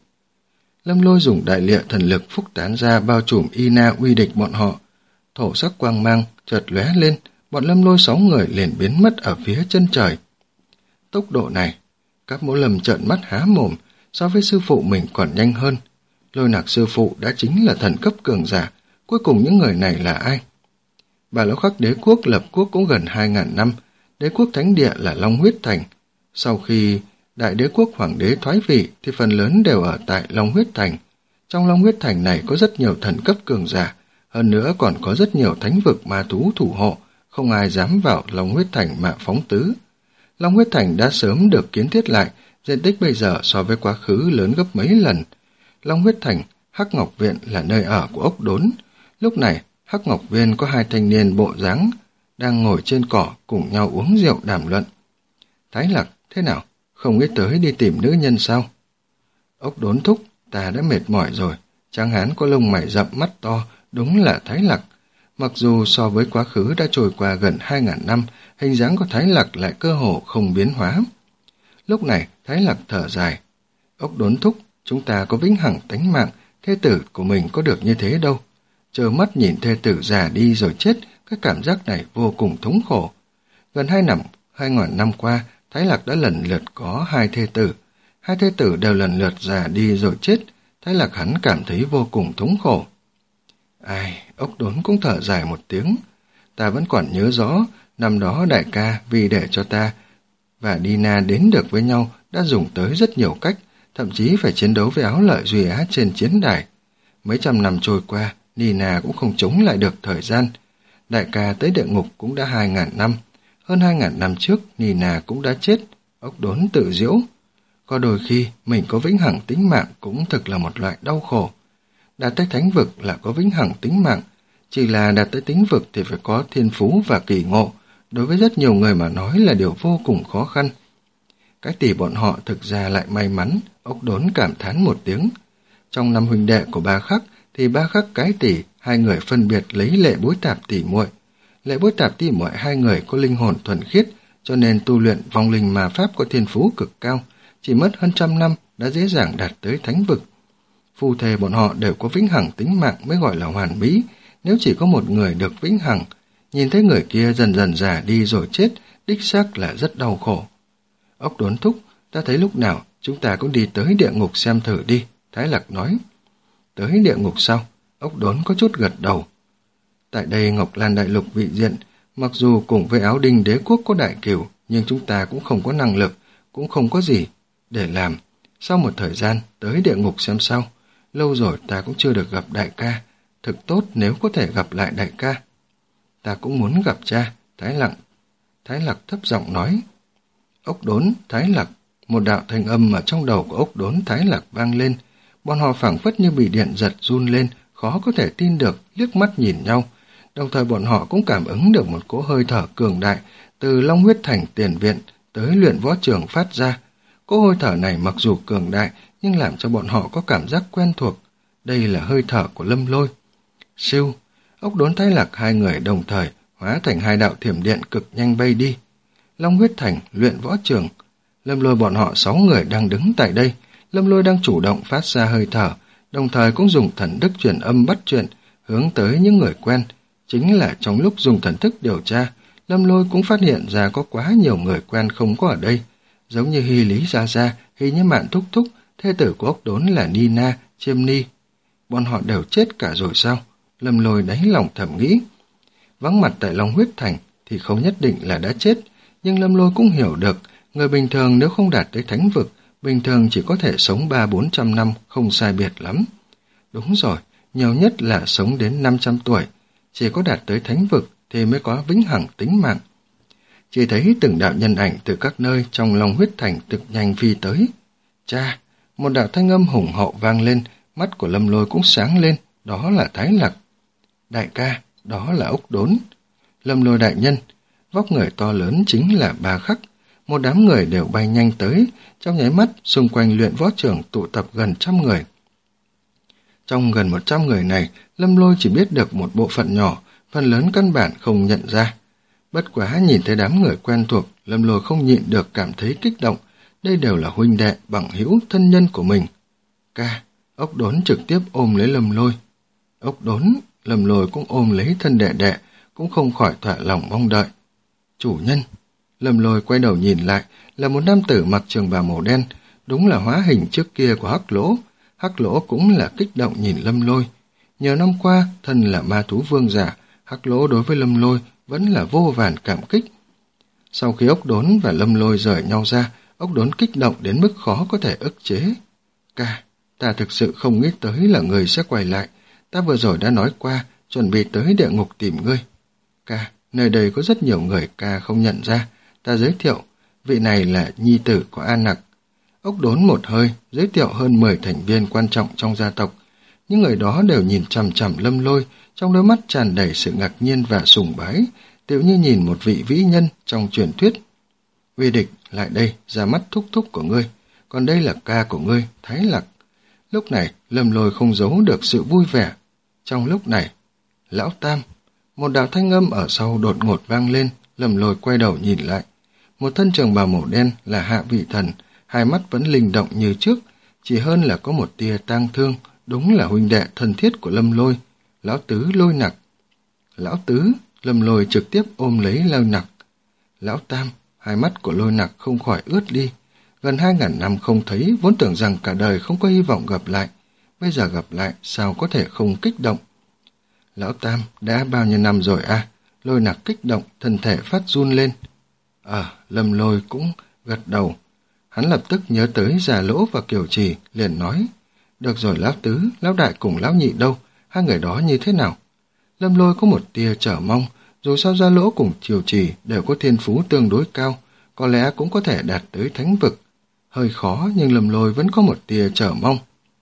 Lâm Lôi dùng đại lịa thần lực phúc tán ra bao trùm Ina, Uy Địch bọn họ. Thổ sắc quang mang chợt lóe lên, bọn Lâm Lôi sáu người liền biến mất ở phía chân trời. Tốc độ này, Cáp Mỗ Lâm trợn mắt há mồm, so với sư phụ mình còn nhanh hơn. Lôi Nặc sư phụ đã chính là thần cấp cường giả, cuối cùng những người này là ai? Bà Lão Khắc đế quốc lập quốc cũng gần hai ngàn năm, đế quốc thánh địa là Long Huyết Thành. Sau khi đại đế quốc hoàng đế thoái vị thì phần lớn đều ở tại Long Huyết Thành. Trong Long Huyết Thành này có rất nhiều thần cấp cường giả, hơn nữa còn có rất nhiều thánh vực ma thú thủ hộ, không ai dám vào Long Huyết Thành mà phóng tứ. Long Huyết Thành đã sớm được kiến thiết lại, diện tích bây giờ so với quá khứ lớn gấp mấy lần. Long Huyết Thành, Hắc Ngọc Viện là nơi ở của ốc đốn. Lúc này, Hắc Ngọc Viên có hai thanh niên bộ dáng đang ngồi trên cỏ cùng nhau uống rượu đàm luận. Thái Lạc, thế nào? Không nghĩ tới đi tìm nữ nhân sao? Ốc đốn thúc, ta đã mệt mỏi rồi. Tráng hán có lông mày rậm mắt to, đúng là Thái Lạc. Mặc dù so với quá khứ đã trôi qua gần hai ngàn năm, hình dáng của Thái Lạc lại cơ hồ không biến hóa. Lúc này, Thái Lạc thở dài. Ốc đốn thúc, chúng ta có vĩnh hằng tánh mạng, thê tử của mình có được như thế đâu. Chờ mắt nhìn thê tử già đi rồi chết, cái cảm giác này vô cùng thống khổ. Gần hai năm, hai ngàn năm qua, Thái Lạc đã lần lượt có hai thê tử. Hai thê tử đều lần lượt già đi rồi chết, Thái Lạc hắn cảm thấy vô cùng thống khổ. Ai, ốc đốn cũng thở dài một tiếng. Ta vẫn còn nhớ rõ, năm đó đại ca vì để cho ta và Dina đến được với nhau đã dùng tới rất nhiều cách, thậm chí phải chiến đấu với Áo Lợi Duy Á trên chiến đài. Mấy trăm năm trôi qua, Nina cũng không chống lại được thời gian. Đại ca tới địa ngục cũng đã hai ngàn năm. Hơn hai ngàn năm trước, Nina cũng đã chết. Ốc đốn tự giễu. Có đôi khi, mình có vĩnh hằng tính mạng cũng thực là một loại đau khổ. Đạt tới thánh vực là có vĩnh hằng tính mạng. Chỉ là đạt tới tính vực thì phải có thiên phú và kỳ ngộ. Đối với rất nhiều người mà nói là điều vô cùng khó khăn. Cái tỷ bọn họ thực ra lại may mắn, ốc đốn cảm thán một tiếng. Trong năm huynh đệ của Ba Khắc thì Ba Khắc cái tỷ, hai người phân biệt lấy Lệ Bối Tạp tỷ muội. Lệ Bối Tạp tỷ muội hai người có linh hồn thuần khiết, cho nên tu luyện vong linh ma pháp có thiên phú cực cao, chỉ mất hơn trăm năm đã dễ dàng đạt tới thánh vực. Phu thề bọn họ đều có vĩnh hằng tính mạng mới gọi là hoàn mỹ, nếu chỉ có một người được vĩnh hằng, nhìn thấy người kia dần dần già đi rồi chết, đích xác là rất đau khổ. Ốc đốn thúc, ta thấy lúc nào chúng ta cũng đi tới địa ngục xem thử đi, Thái Lạc nói. Tới địa ngục sao? Ốc đốn có chút gật đầu. Tại đây Ngọc Lan Đại Lục vị diện, mặc dù cùng với Áo Đinh đế quốc có đại cửu, nhưng chúng ta cũng không có năng lực, cũng không có gì để làm. Sau một thời gian, tới địa ngục xem sao. Lâu rồi ta cũng chưa được gặp đại ca, thực tốt nếu có thể gặp lại đại ca. Ta cũng muốn gặp cha, Thái Lạc. Thái Lạc thấp giọng nói. Ốc đốn, Thái Lạc, một đạo thanh âm ở trong đầu của ốc đốn Thái Lạc vang lên. Bọn họ phảng phất như bị điện giật run lên, khó có thể tin được, liếc mắt nhìn nhau. Đồng thời bọn họ cũng cảm ứng được một cỗ hơi thở cường đại từ Long Huyết Thành tiền viện tới luyện võ trường phát ra. Cỗ hơi thở này mặc dù cường đại nhưng làm cho bọn họ có cảm giác quen thuộc. Đây là hơi thở của Lâm Lôi. Siêu, ốc đốn Thái Lạc hai người đồng thời hóa thành hai đạo thiểm điện cực nhanh bay đi. Long Huyết Thành luyện võ trường. Lâm Lôi bọn họ sáu người đang đứng tại đây. Lâm Lôi đang chủ động phát ra hơi thở, đồng thời cũng dùng thần thức truyền âm bắt chuyện, hướng tới những người quen. Chính là trong lúc dùng thần thức điều tra, Lâm Lôi cũng phát hiện ra có quá nhiều người quen không có ở đây. Giống như Hy Lý Gia Gia, Hy Nhiễm Mạn Thúc Thúc, thê tử của ốc đốn là Nina, Chiêm Ni. Bọn họ đều chết cả rồi sao? Lâm Lôi đáy lòng thầm nghĩ. Vắng mặt tại Long Huyết Thành thì không nhất định là đã chết, nhưng Lâm Lôi cũng hiểu được, người bình thường nếu không đạt tới thánh vực, bình thường chỉ có thể sống ba bốn trăm năm, không sai biệt lắm. Đúng rồi, nhiều nhất là sống đến năm trăm tuổi, chỉ có đạt tới thánh vực thì mới có vĩnh hằng tính mạng. Chỉ thấy từng đạo nhân ảnh từ các nơi trong Long Huyết Thành cực nhanh phi tới. Cha, một đạo thanh âm hùng hậu vang lên, mắt của Lâm Lôi cũng sáng lên, đó là Thái Lạc. Đại ca, đó là ốc đốn. Lâm Lôi đại nhân, vóc người to lớn chính là Ba Khắc. Một đám người đều bay nhanh tới, trong nháy mắt xung quanh luyện võ trường tụ tập gần trăm người. Trong gần một trăm người này, Lâm Lôi chỉ biết được một bộ phận nhỏ, phần lớn căn bản không nhận ra. Bất quá nhìn thấy đám người quen thuộc, Lâm Lôi không nhịn được cảm thấy kích động. Đây đều là huynh đệ, bằng hữu, thân nhân của mình. Ca, ốc đốn trực tiếp ôm lấy Lâm Lôi. Ốc đốn, Lâm Lôi cũng ôm lấy thân đệ đệ, cũng không khỏi thỏa lòng mong đợi. Chủ nhân, Lâm Lôi quay đầu nhìn lại, là một nam tử mặc trường bào màu đen, đúng là hóa hình trước kia của Hắc Lỗ. Hắc Lỗ cũng là kích động nhìn Lâm Lôi. Nhiều năm qua, thân là ma thú vương giả, Hắc Lỗ đối với Lâm Lôi vẫn là vô vàn cảm kích. Sau khi Ốc Đốn và Lâm Lôi rời nhau ra, Ốc Đốn kích động đến mức khó có thể ức chế. Ca, ta thực sự không nghĩ tới là người sẽ quay lại. Ta vừa rồi đã nói qua, chuẩn bị tới địa ngục tìm ngươi. Ca, nơi đây có rất nhiều người ca không nhận ra. Ta giới thiệu, vị này là nhi tử của An Nặc. Ốc Đốn một hơi, giới thiệu hơn mười thành viên quan trọng trong gia tộc. Những người đó đều nhìn chằm chằm Lâm Lôi, trong đôi mắt tràn đầy sự ngạc nhiên và sùng bái, tựu như nhìn một vị vĩ nhân trong truyền thuyết. Uy Địch, lại đây, ra mắt thúc thúc của ngươi, còn đây là ca của ngươi, Thái Lạc. Lúc này, Lâm Lôi không giấu được sự vui vẻ. Trong lúc này, Lão Tam, một đạo thanh âm ở sau đột ngột vang lên. Lâm Lôi quay đầu nhìn lại. Một thân trường bào màu đen là Hạ Vị Thần, hai mắt vẫn linh động như trước, chỉ hơn là có một tia tang thương, đúng là huynh đệ thân thiết của Lâm Lôi, Lão Tứ Lôi Nặc. Lão Tứ, Lâm Lôi trực tiếp ôm lấy Lôi Nặc. Lão Tam, hai mắt của Lôi Nặc không khỏi ướt đi. Gần hai ngàn năm không thấy, vốn tưởng rằng cả đời không có hy vọng gặp lại. Bây giờ gặp lại, sao có thể không kích động? Lão Tam, đã bao nhiêu năm rồi à? Lôi Nặc kích động, thân thể phát run lên. Ờ, à, Lâm Lôi cũng gật đầu. Hắn lập tức nhớ tới Già Lỗ và Kiều Trì, liền nói. Được rồi Lão Tứ, Lão Đại cùng Lão Nhị đâu? Hai người đó như thế nào? Lâm Lôi có một tia chờ mong, dù sao Già Lỗ cùng Kiều Trì đều có thiên phú tương đối cao, có lẽ cũng có thể đạt tới thánh vực. Hơi khó nhưng Lâm Lôi vẫn có một tia chờ mong.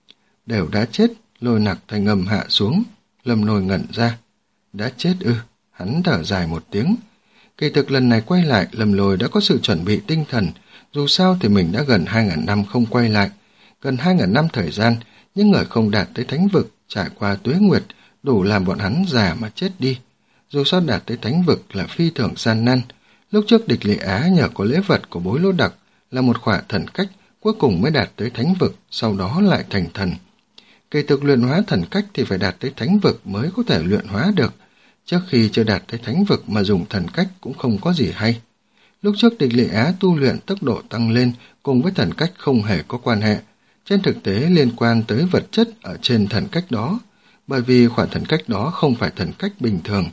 Đều đã chết, Lôi Nặc thành ngầm hạ xuống. Lâm Lôi ngẩn ra. Đã chết ư? Hắn thở dài một tiếng. Kỳ thực lần này quay lại, Lâm Lôi đã có sự chuẩn bị tinh thần. Dù sao thì mình đã gần hai ngàn năm không quay lại. Gần hai ngàn năm thời gian, những người không đạt tới thánh vực, trải qua tuế nguyệt, đủ làm bọn hắn già mà chết đi. Dù sao đạt tới thánh vực là phi thường gian nan. Lúc trước Địch Lệ Á nhờ có lễ vật của Bối Lô Đặc là một khỏa thần cách, cuối cùng mới đạt tới thánh vực, sau đó lại thành thần. Kỳ thực luyện hóa thần cách thì phải đạt tới thánh vực mới có thể luyện hóa được. Trước khi chưa đạt tới thánh vực mà dùng thần cách cũng không có gì hay. Lúc trước Địch Lệ Á tu luyện tốc độ tăng lên cùng với thần cách không hề có quan hệ. Trên thực tế liên quan tới vật chất ở trên thần cách đó, bởi vì khoản thần cách đó không phải thần cách bình thường.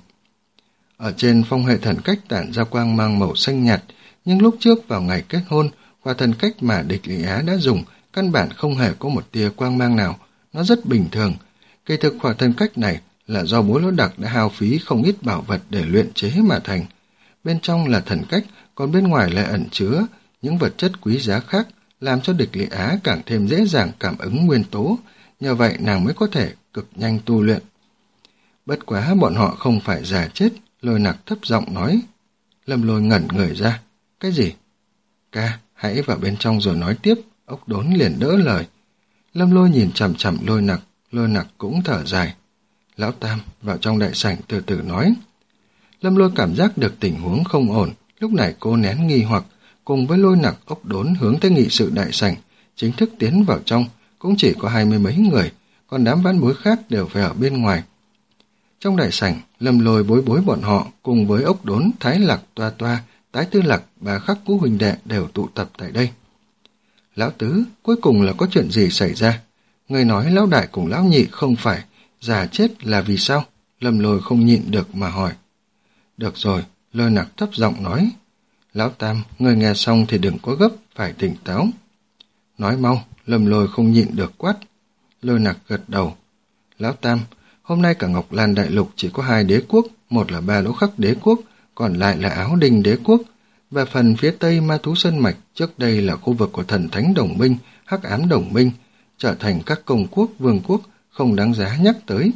Ở trên phong hệ thần cách tản ra quang mang màu xanh nhạt, nhưng lúc trước vào ngày kết hôn, khoản thần cách mà Địch Lệ Á đã dùng căn bản không hề có một tia quang mang nào, nó rất bình thường. Kỳ thực khoản thần cách này là do Bối Lỗ Đặc đã hao phí không ít bảo vật để luyện chế mà thành. Bên trong là thần cách, còn bên ngoài lại ẩn chứa những vật chất quý giá khác, làm cho Địch Lệ Á càng thêm dễ dàng cảm ứng nguyên tố, nhờ vậy nàng mới có thể cực nhanh tu luyện. Bất quá bọn họ không phải già chết, Lôi Nặc thấp giọng nói. Lâm Lôi ngẩn người ra. Cái gì? Ca, hãy vào bên trong rồi nói tiếp. Ốc Đốn liền đỡ lời. Lâm Lôi nhìn chằm chằm Lôi Nặc, Lôi Nặc cũng thở dài. Lão Tam vào trong đại sảnh từ từ nói. Lâm Lôi cảm giác được tình huống không ổn, lúc này cô nén nghi hoặc, cùng với Lôi Nặc, Ốc Đốn hướng tới nghị sự đại sảnh, chính thức tiến vào trong, cũng chỉ có hai mươi mấy người, còn đám vãn bối khác đều phải ở bên ngoài. Trong đại sảnh, Lâm Lôi bối bối bọn họ cùng với Ốc Đốn, Thái Lạc, Toa Toa, Tái Tư Lạc và Khắc Cú huynh đệ đều tụ tập tại đây. Lão Tứ, cuối cùng là có chuyện gì xảy ra? Người nói Lão Đại cùng Lão Nhị không phải già chết là vì sao? Lâm Lôi không nhịn được mà hỏi. Được rồi, Lôi Nặc thấp giọng nói. Lão Tam, người nghe xong thì đừng có gấp, phải tỉnh táo. Nói mau, Lâm Lôi không nhịn được quát. Lôi Nặc gật đầu. Lão Tam, hôm nay cả Ngọc Lan Đại Lục chỉ có hai đế quốc, một là Ba Lỗ Khắc đế quốc, còn lại là Áo Đinh đế quốc. Về phần phía tây Ma Thú Sơn Mạch, trước đây là khu vực của Thần Thánh Đồng Minh, Hắc Ám Đồng Minh, trở thành các công quốc, vương quốc, không đáng giá nhắc tới.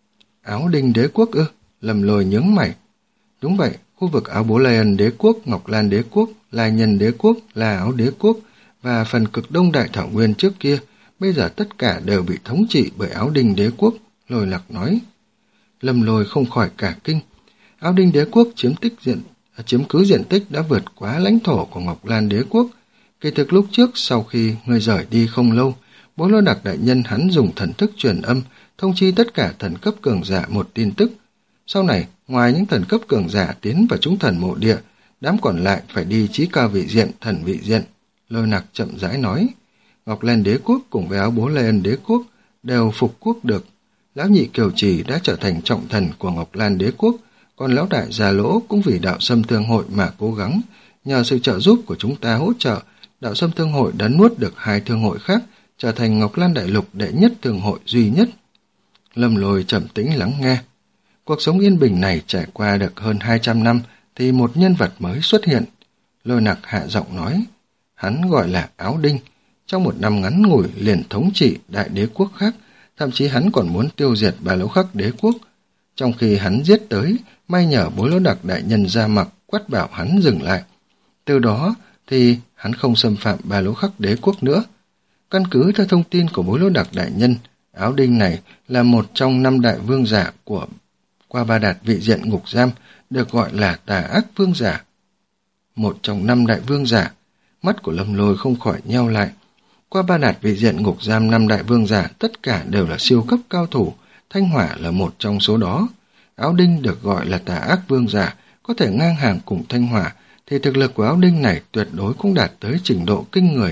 Áo Đinh đế quốc ư? Lâm Lôi nhướng mày. Đúng vậy, khu vực Áo Bố Lai Ân đế quốc, Ngọc Lan đế quốc, Lai Nhân đế quốc, La Áo đế quốc và phần cực đông Đại Thảo Nguyên trước kia, bây giờ tất cả đều bị thống trị bởi Áo Đinh đế quốc, Lôi Lạc nói. Lâm Lôi không khỏi cả kinh. Áo Đinh đế quốc chiếm tích diện chiếm cứ diện tích đã vượt quá lãnh thổ của Ngọc Lan đế quốc. Kỳ thực lúc trước sau khi người rời đi không lâu, Bối Lô Đặc đại nhân hắn dùng thần thức truyền âm thông chi tất cả thần cấp cường giả một tin tức. Sau này, ngoài những thần cấp cường giả tiến vào chúng thần mộ địa, đám còn lại phải đi chí cao vị diện, thần vị diện. Lôi Nặc chậm rãi nói. Ngọc Lan Đế quốc cùng với Áo Bố Lê Ân Đế quốc đều phục quốc được. Lão nhị Kiều Trì đã trở thành trọng thần của Ngọc Lan Đế quốc, còn lão đại Già Lỗ cũng vì Đạo Sâm Thương hội mà cố gắng. Nhờ sự trợ giúp của chúng ta hỗ trợ, Đạo Sâm Thương hội đã nuốt được hai thương hội khác, trở thành Ngọc Lan Đại Lục đệ nhất thương hội duy nhất. Lâm Lôi trầm tĩnh lắng nghe. Cuộc sống yên bình này trải qua được hơn hai trăm năm thì một nhân vật mới xuất hiện. Lôi Nặc hạ giọng nói, hắn gọi là Áo Đinh, trong một năm ngắn ngủi liền thống trị đại đế quốc khác, thậm chí hắn còn muốn tiêu diệt Ba Lỗ Khắc Đế quốc. Trong khi hắn giết tới, may nhờ Bối Lỗ Đặc đại nhân ra mặt quát bảo hắn dừng lại. Từ đó thì hắn không xâm phạm Ba Lỗ Khắc Đế quốc nữa. Căn cứ theo thông tin của Bối Lỗ Đặc đại nhân, Áo Đinh này là một trong năm đại vương giả của Qua Ba Đạt vị diện ngục giam, được gọi là Tà Ác Vương giả. Một trong năm đại vương giả, mắt của Lâm Lôi không khỏi nheo lại. Qua Ba Đạt vị diện ngục giam năm đại vương giả tất cả đều là siêu cấp cao thủ, Thanh Hỏa là một trong số đó. Áo Đinh được gọi là Tà Ác Vương giả, có thể ngang hàng cùng Thanh Hỏa, thì thực lực của Áo Đinh này tuyệt đối cũng đạt tới trình độ kinh người.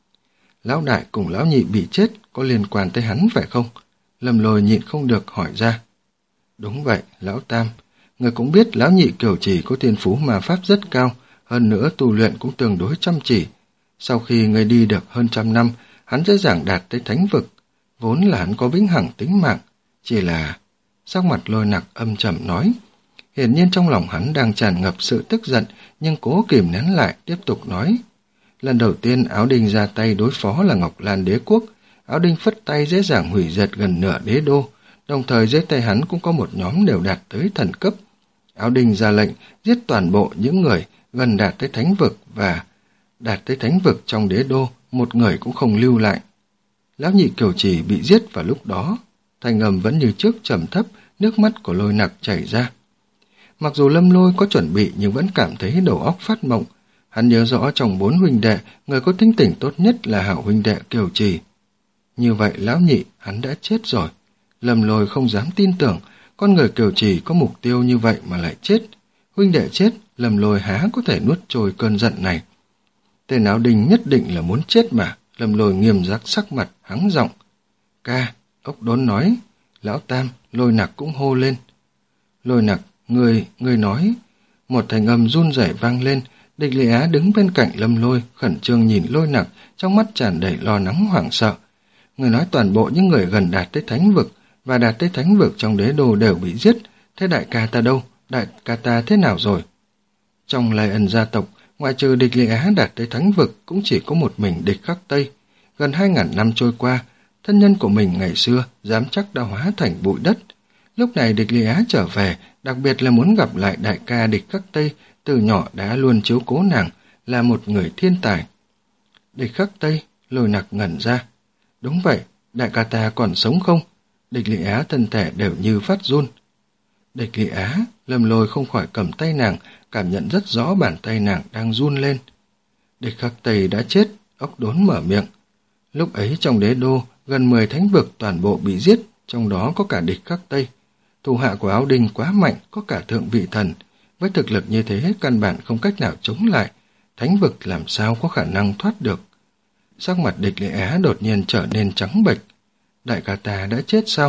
Lão đại cùng lão nhị bị chết có liên quan tới hắn phải không? Lâm Lôi nhịn không được hỏi ra. Đúng vậy, lão tam. Người cũng biết lão nhị Kiều Trì có thiên phú ma pháp rất cao, hơn nữa tu luyện cũng tương đối chăm chỉ. Sau khi người đi được hơn trăm năm, hắn dễ dàng đạt tới thánh vực. Vốn là hắn có vĩnh hằng tính mạng, chỉ là... Sắc mặt Lôi Nặc âm trầm nói. Hiển nhiên trong lòng hắn đang tràn ngập sự tức giận, nhưng cố kìm nén lại, tiếp tục nói. Lần đầu tiên Áo Đinh ra tay đối phó là Ngọc Lan Đế quốc. Áo Đinh phất tay dễ dàng hủy diệt gần nửa đế đô, đồng thời dưới tay hắn cũng có một nhóm đều đạt tới thần cấp. Áo Đinh ra lệnh giết toàn bộ những người gần đạt tới thánh vực và đạt tới thánh vực trong đế đô, một người cũng không lưu lại. Lão nhị Kiều Trì bị giết vào lúc đó, thanh âm vẫn như trước trầm thấp, nước mắt của Lôi Nặc chảy ra. Mặc dù Lâm Lôi có chuẩn bị nhưng vẫn cảm thấy đầu óc phát mộng. Hắn nhớ rõ trong bốn huynh đệ, người có tính tình tốt nhất là hảo huynh đệ Kiều Trì. Như vậy lão nhị, hắn đã chết rồi. Lâm Lôi không dám tin tưởng, con người Kiều Trì có mục tiêu như vậy mà lại chết. Huynh đệ chết, Lâm Lôi há có thể nuốt trôi cơn giận này. Tên Áo Đinh nhất định là muốn chết mà. Lâm Lôi nghiêm giác sắc mặt, hắng giọng. Ca, ốc đốn nói. Lão tam, Lôi Nặc cũng hô lên. Lôi Nặc, người, người nói. Một thanh âm run rẩy vang lên. Địch Lệ Á đứng bên cạnh Lâm Lôi, khẩn trương nhìn Lôi Nặc, trong mắt tràn đầy lo lắng hoảng sợ. Người nói toàn bộ những người gần đạt tới thánh vực và đạt tới thánh vực trong đế đô đều bị giết. Thế đại ca ta đâu? Đại ca ta thế nào rồi? Trong Lai Ân gia tộc, ngoại trừ Địch Lệ Á đạt tới thánh vực cũng chỉ có một mình Địch Khắc Tây. Gần hai ngàn năm trôi qua, thân nhân của mình ngày xưa dám chắc đã hóa thành bụi đất. Lúc này Địch Lệ Á trở về, đặc biệt là muốn gặp lại đại ca Địch Khắc Tây, từ nhỏ đã luôn chiếu cố nàng, là một người thiên tài. Địch Khắc Tây, Lôi Nặc ngẩn ra. Đúng vậy, đại ca ta còn sống không? Địch Lệ Á thân thể đều như phát run. Địch Lệ Á, Lâm Lôi không khỏi cầm tay nàng, cảm nhận rất rõ bàn tay nàng đang run lên. Địch Khắc Tây đã chết, ốc đốn mở miệng. Lúc ấy trong đế đô, gần mười thánh vực toàn bộ bị giết, trong đó có cả Địch Khắc Tây. Thủ hạ của Áo Đinh quá mạnh, có cả thượng vị thần. Với thực lực như thế, căn bản không cách nào chống lại. Thánh vực làm sao có khả năng thoát được. Sắc mặt Địch Lệ Á đột nhiên trở nên trắng bệch. Đại ca ta đã chết sao?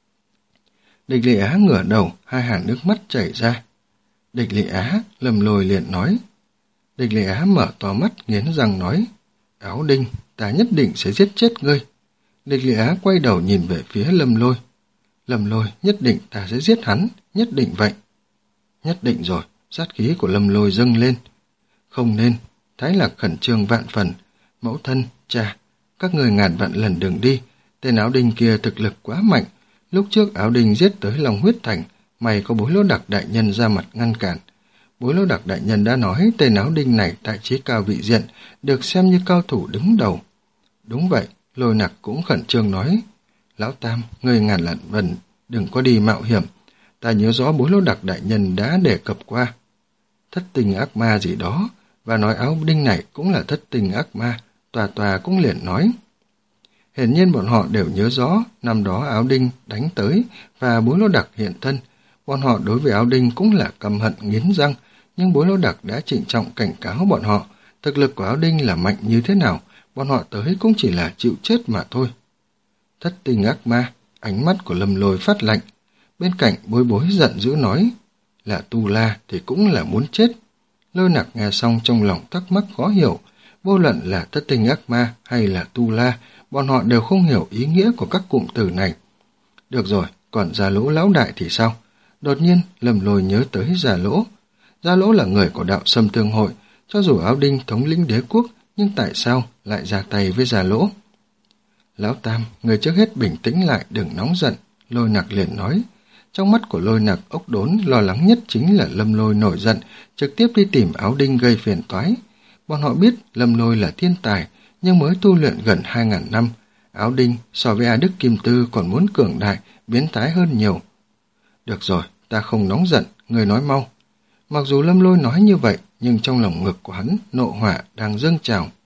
Địch Lệ Á ngửa đầu, hai hàng nước mắt chảy ra. Địch Lệ Á, Lâm Lôi liền nói. Địch Lệ Á mở to mắt, nghiến răng nói. Áo Đinh, ta nhất định sẽ giết chết ngươi. Địch Lệ Á quay đầu nhìn về phía Lâm Lôi. Lâm Lôi, nhất định ta sẽ giết hắn, nhất định vậy. Nhất định rồi, sát khí của Lâm Lôi dâng lên. Không nên, Thái Lạc khẩn trương vạn phần. Mẫu thân, cha, các người ngàn vạn lần đừng đi. Tên Áo Đinh kia thực lực quá mạnh. Lúc trước Áo Đinh giết tới Long Huyết Thành, may có Bối Lỗ Đặc đại nhân ra mặt ngăn cản. Bối Lỗ Đặc đại nhân đã nói tên Áo Đinh này tại trí cao vị diện, được xem như cao thủ đứng đầu. Đúng vậy, Lôi Nặc cũng khẩn trương nói. Lão Tam, người ngàn lận vần, đừng có đi mạo hiểm. Ta nhớ rõ Bối Lỗ Đặc đại nhân đã đề cập qua thất tình ác ma gì đó, và nói Áo Đinh này cũng là thất tình ác ma. Tòa tòa cũng liền nói. Hiển nhiên bọn họ đều nhớ rõ năm đó Áo Đinh đánh tới và Bối Lỗ Đặc hiện thân. Bọn họ đối với Áo Đinh cũng là căm hận nghiến răng, nhưng Bối Lỗ Đặc đã trịnh trọng cảnh cáo bọn họ thực lực của Áo Đinh là mạnh như thế nào, bọn họ tới cũng chỉ là chịu chết mà thôi. Thất tinh ác ma, ánh mắt của Lâm Lôi phát lạnh. Bên cạnh Bối Bối giận dữ nói, là Tu La thì cũng là muốn chết. Lôi Nặc nghe xong trong lòng thắc mắc khó hiểu, vô luận là thất tinh ác ma hay là Tu La, bọn họ đều không hiểu ý nghĩa của các cụm từ này. Được rồi, còn Già Lỗ lão đại thì sao? Đột nhiên, Lâm Lôi nhớ tới Già Lỗ. Già Lỗ là người của đạo Sâm Tương Hội, cho dù Áo Đinh thống lĩnh đế quốc, nhưng tại sao lại ra tay với Già Lỗ? Lão Tam, người trước hết bình tĩnh lại, đừng nóng giận, Lôi Nặc liền nói. Trong mắt của Lôi Nặc, ốc đốn lo lắng nhất chính là Lâm Lôi nổi giận, trực tiếp đi tìm Áo Đinh gây phiền toái. Bọn họ biết Lâm Lôi là thiên tài, nhưng mới tu luyện gần hai ngàn năm. Áo Đinh so với A Đức Kim Tư còn muốn cường đại, biến thái hơn nhiều. Được rồi, ta không nóng giận, người nói mau. Mặc dù Lâm Lôi nói như vậy, nhưng trong lòng ngực của hắn, nộ hỏa đang dâng trào.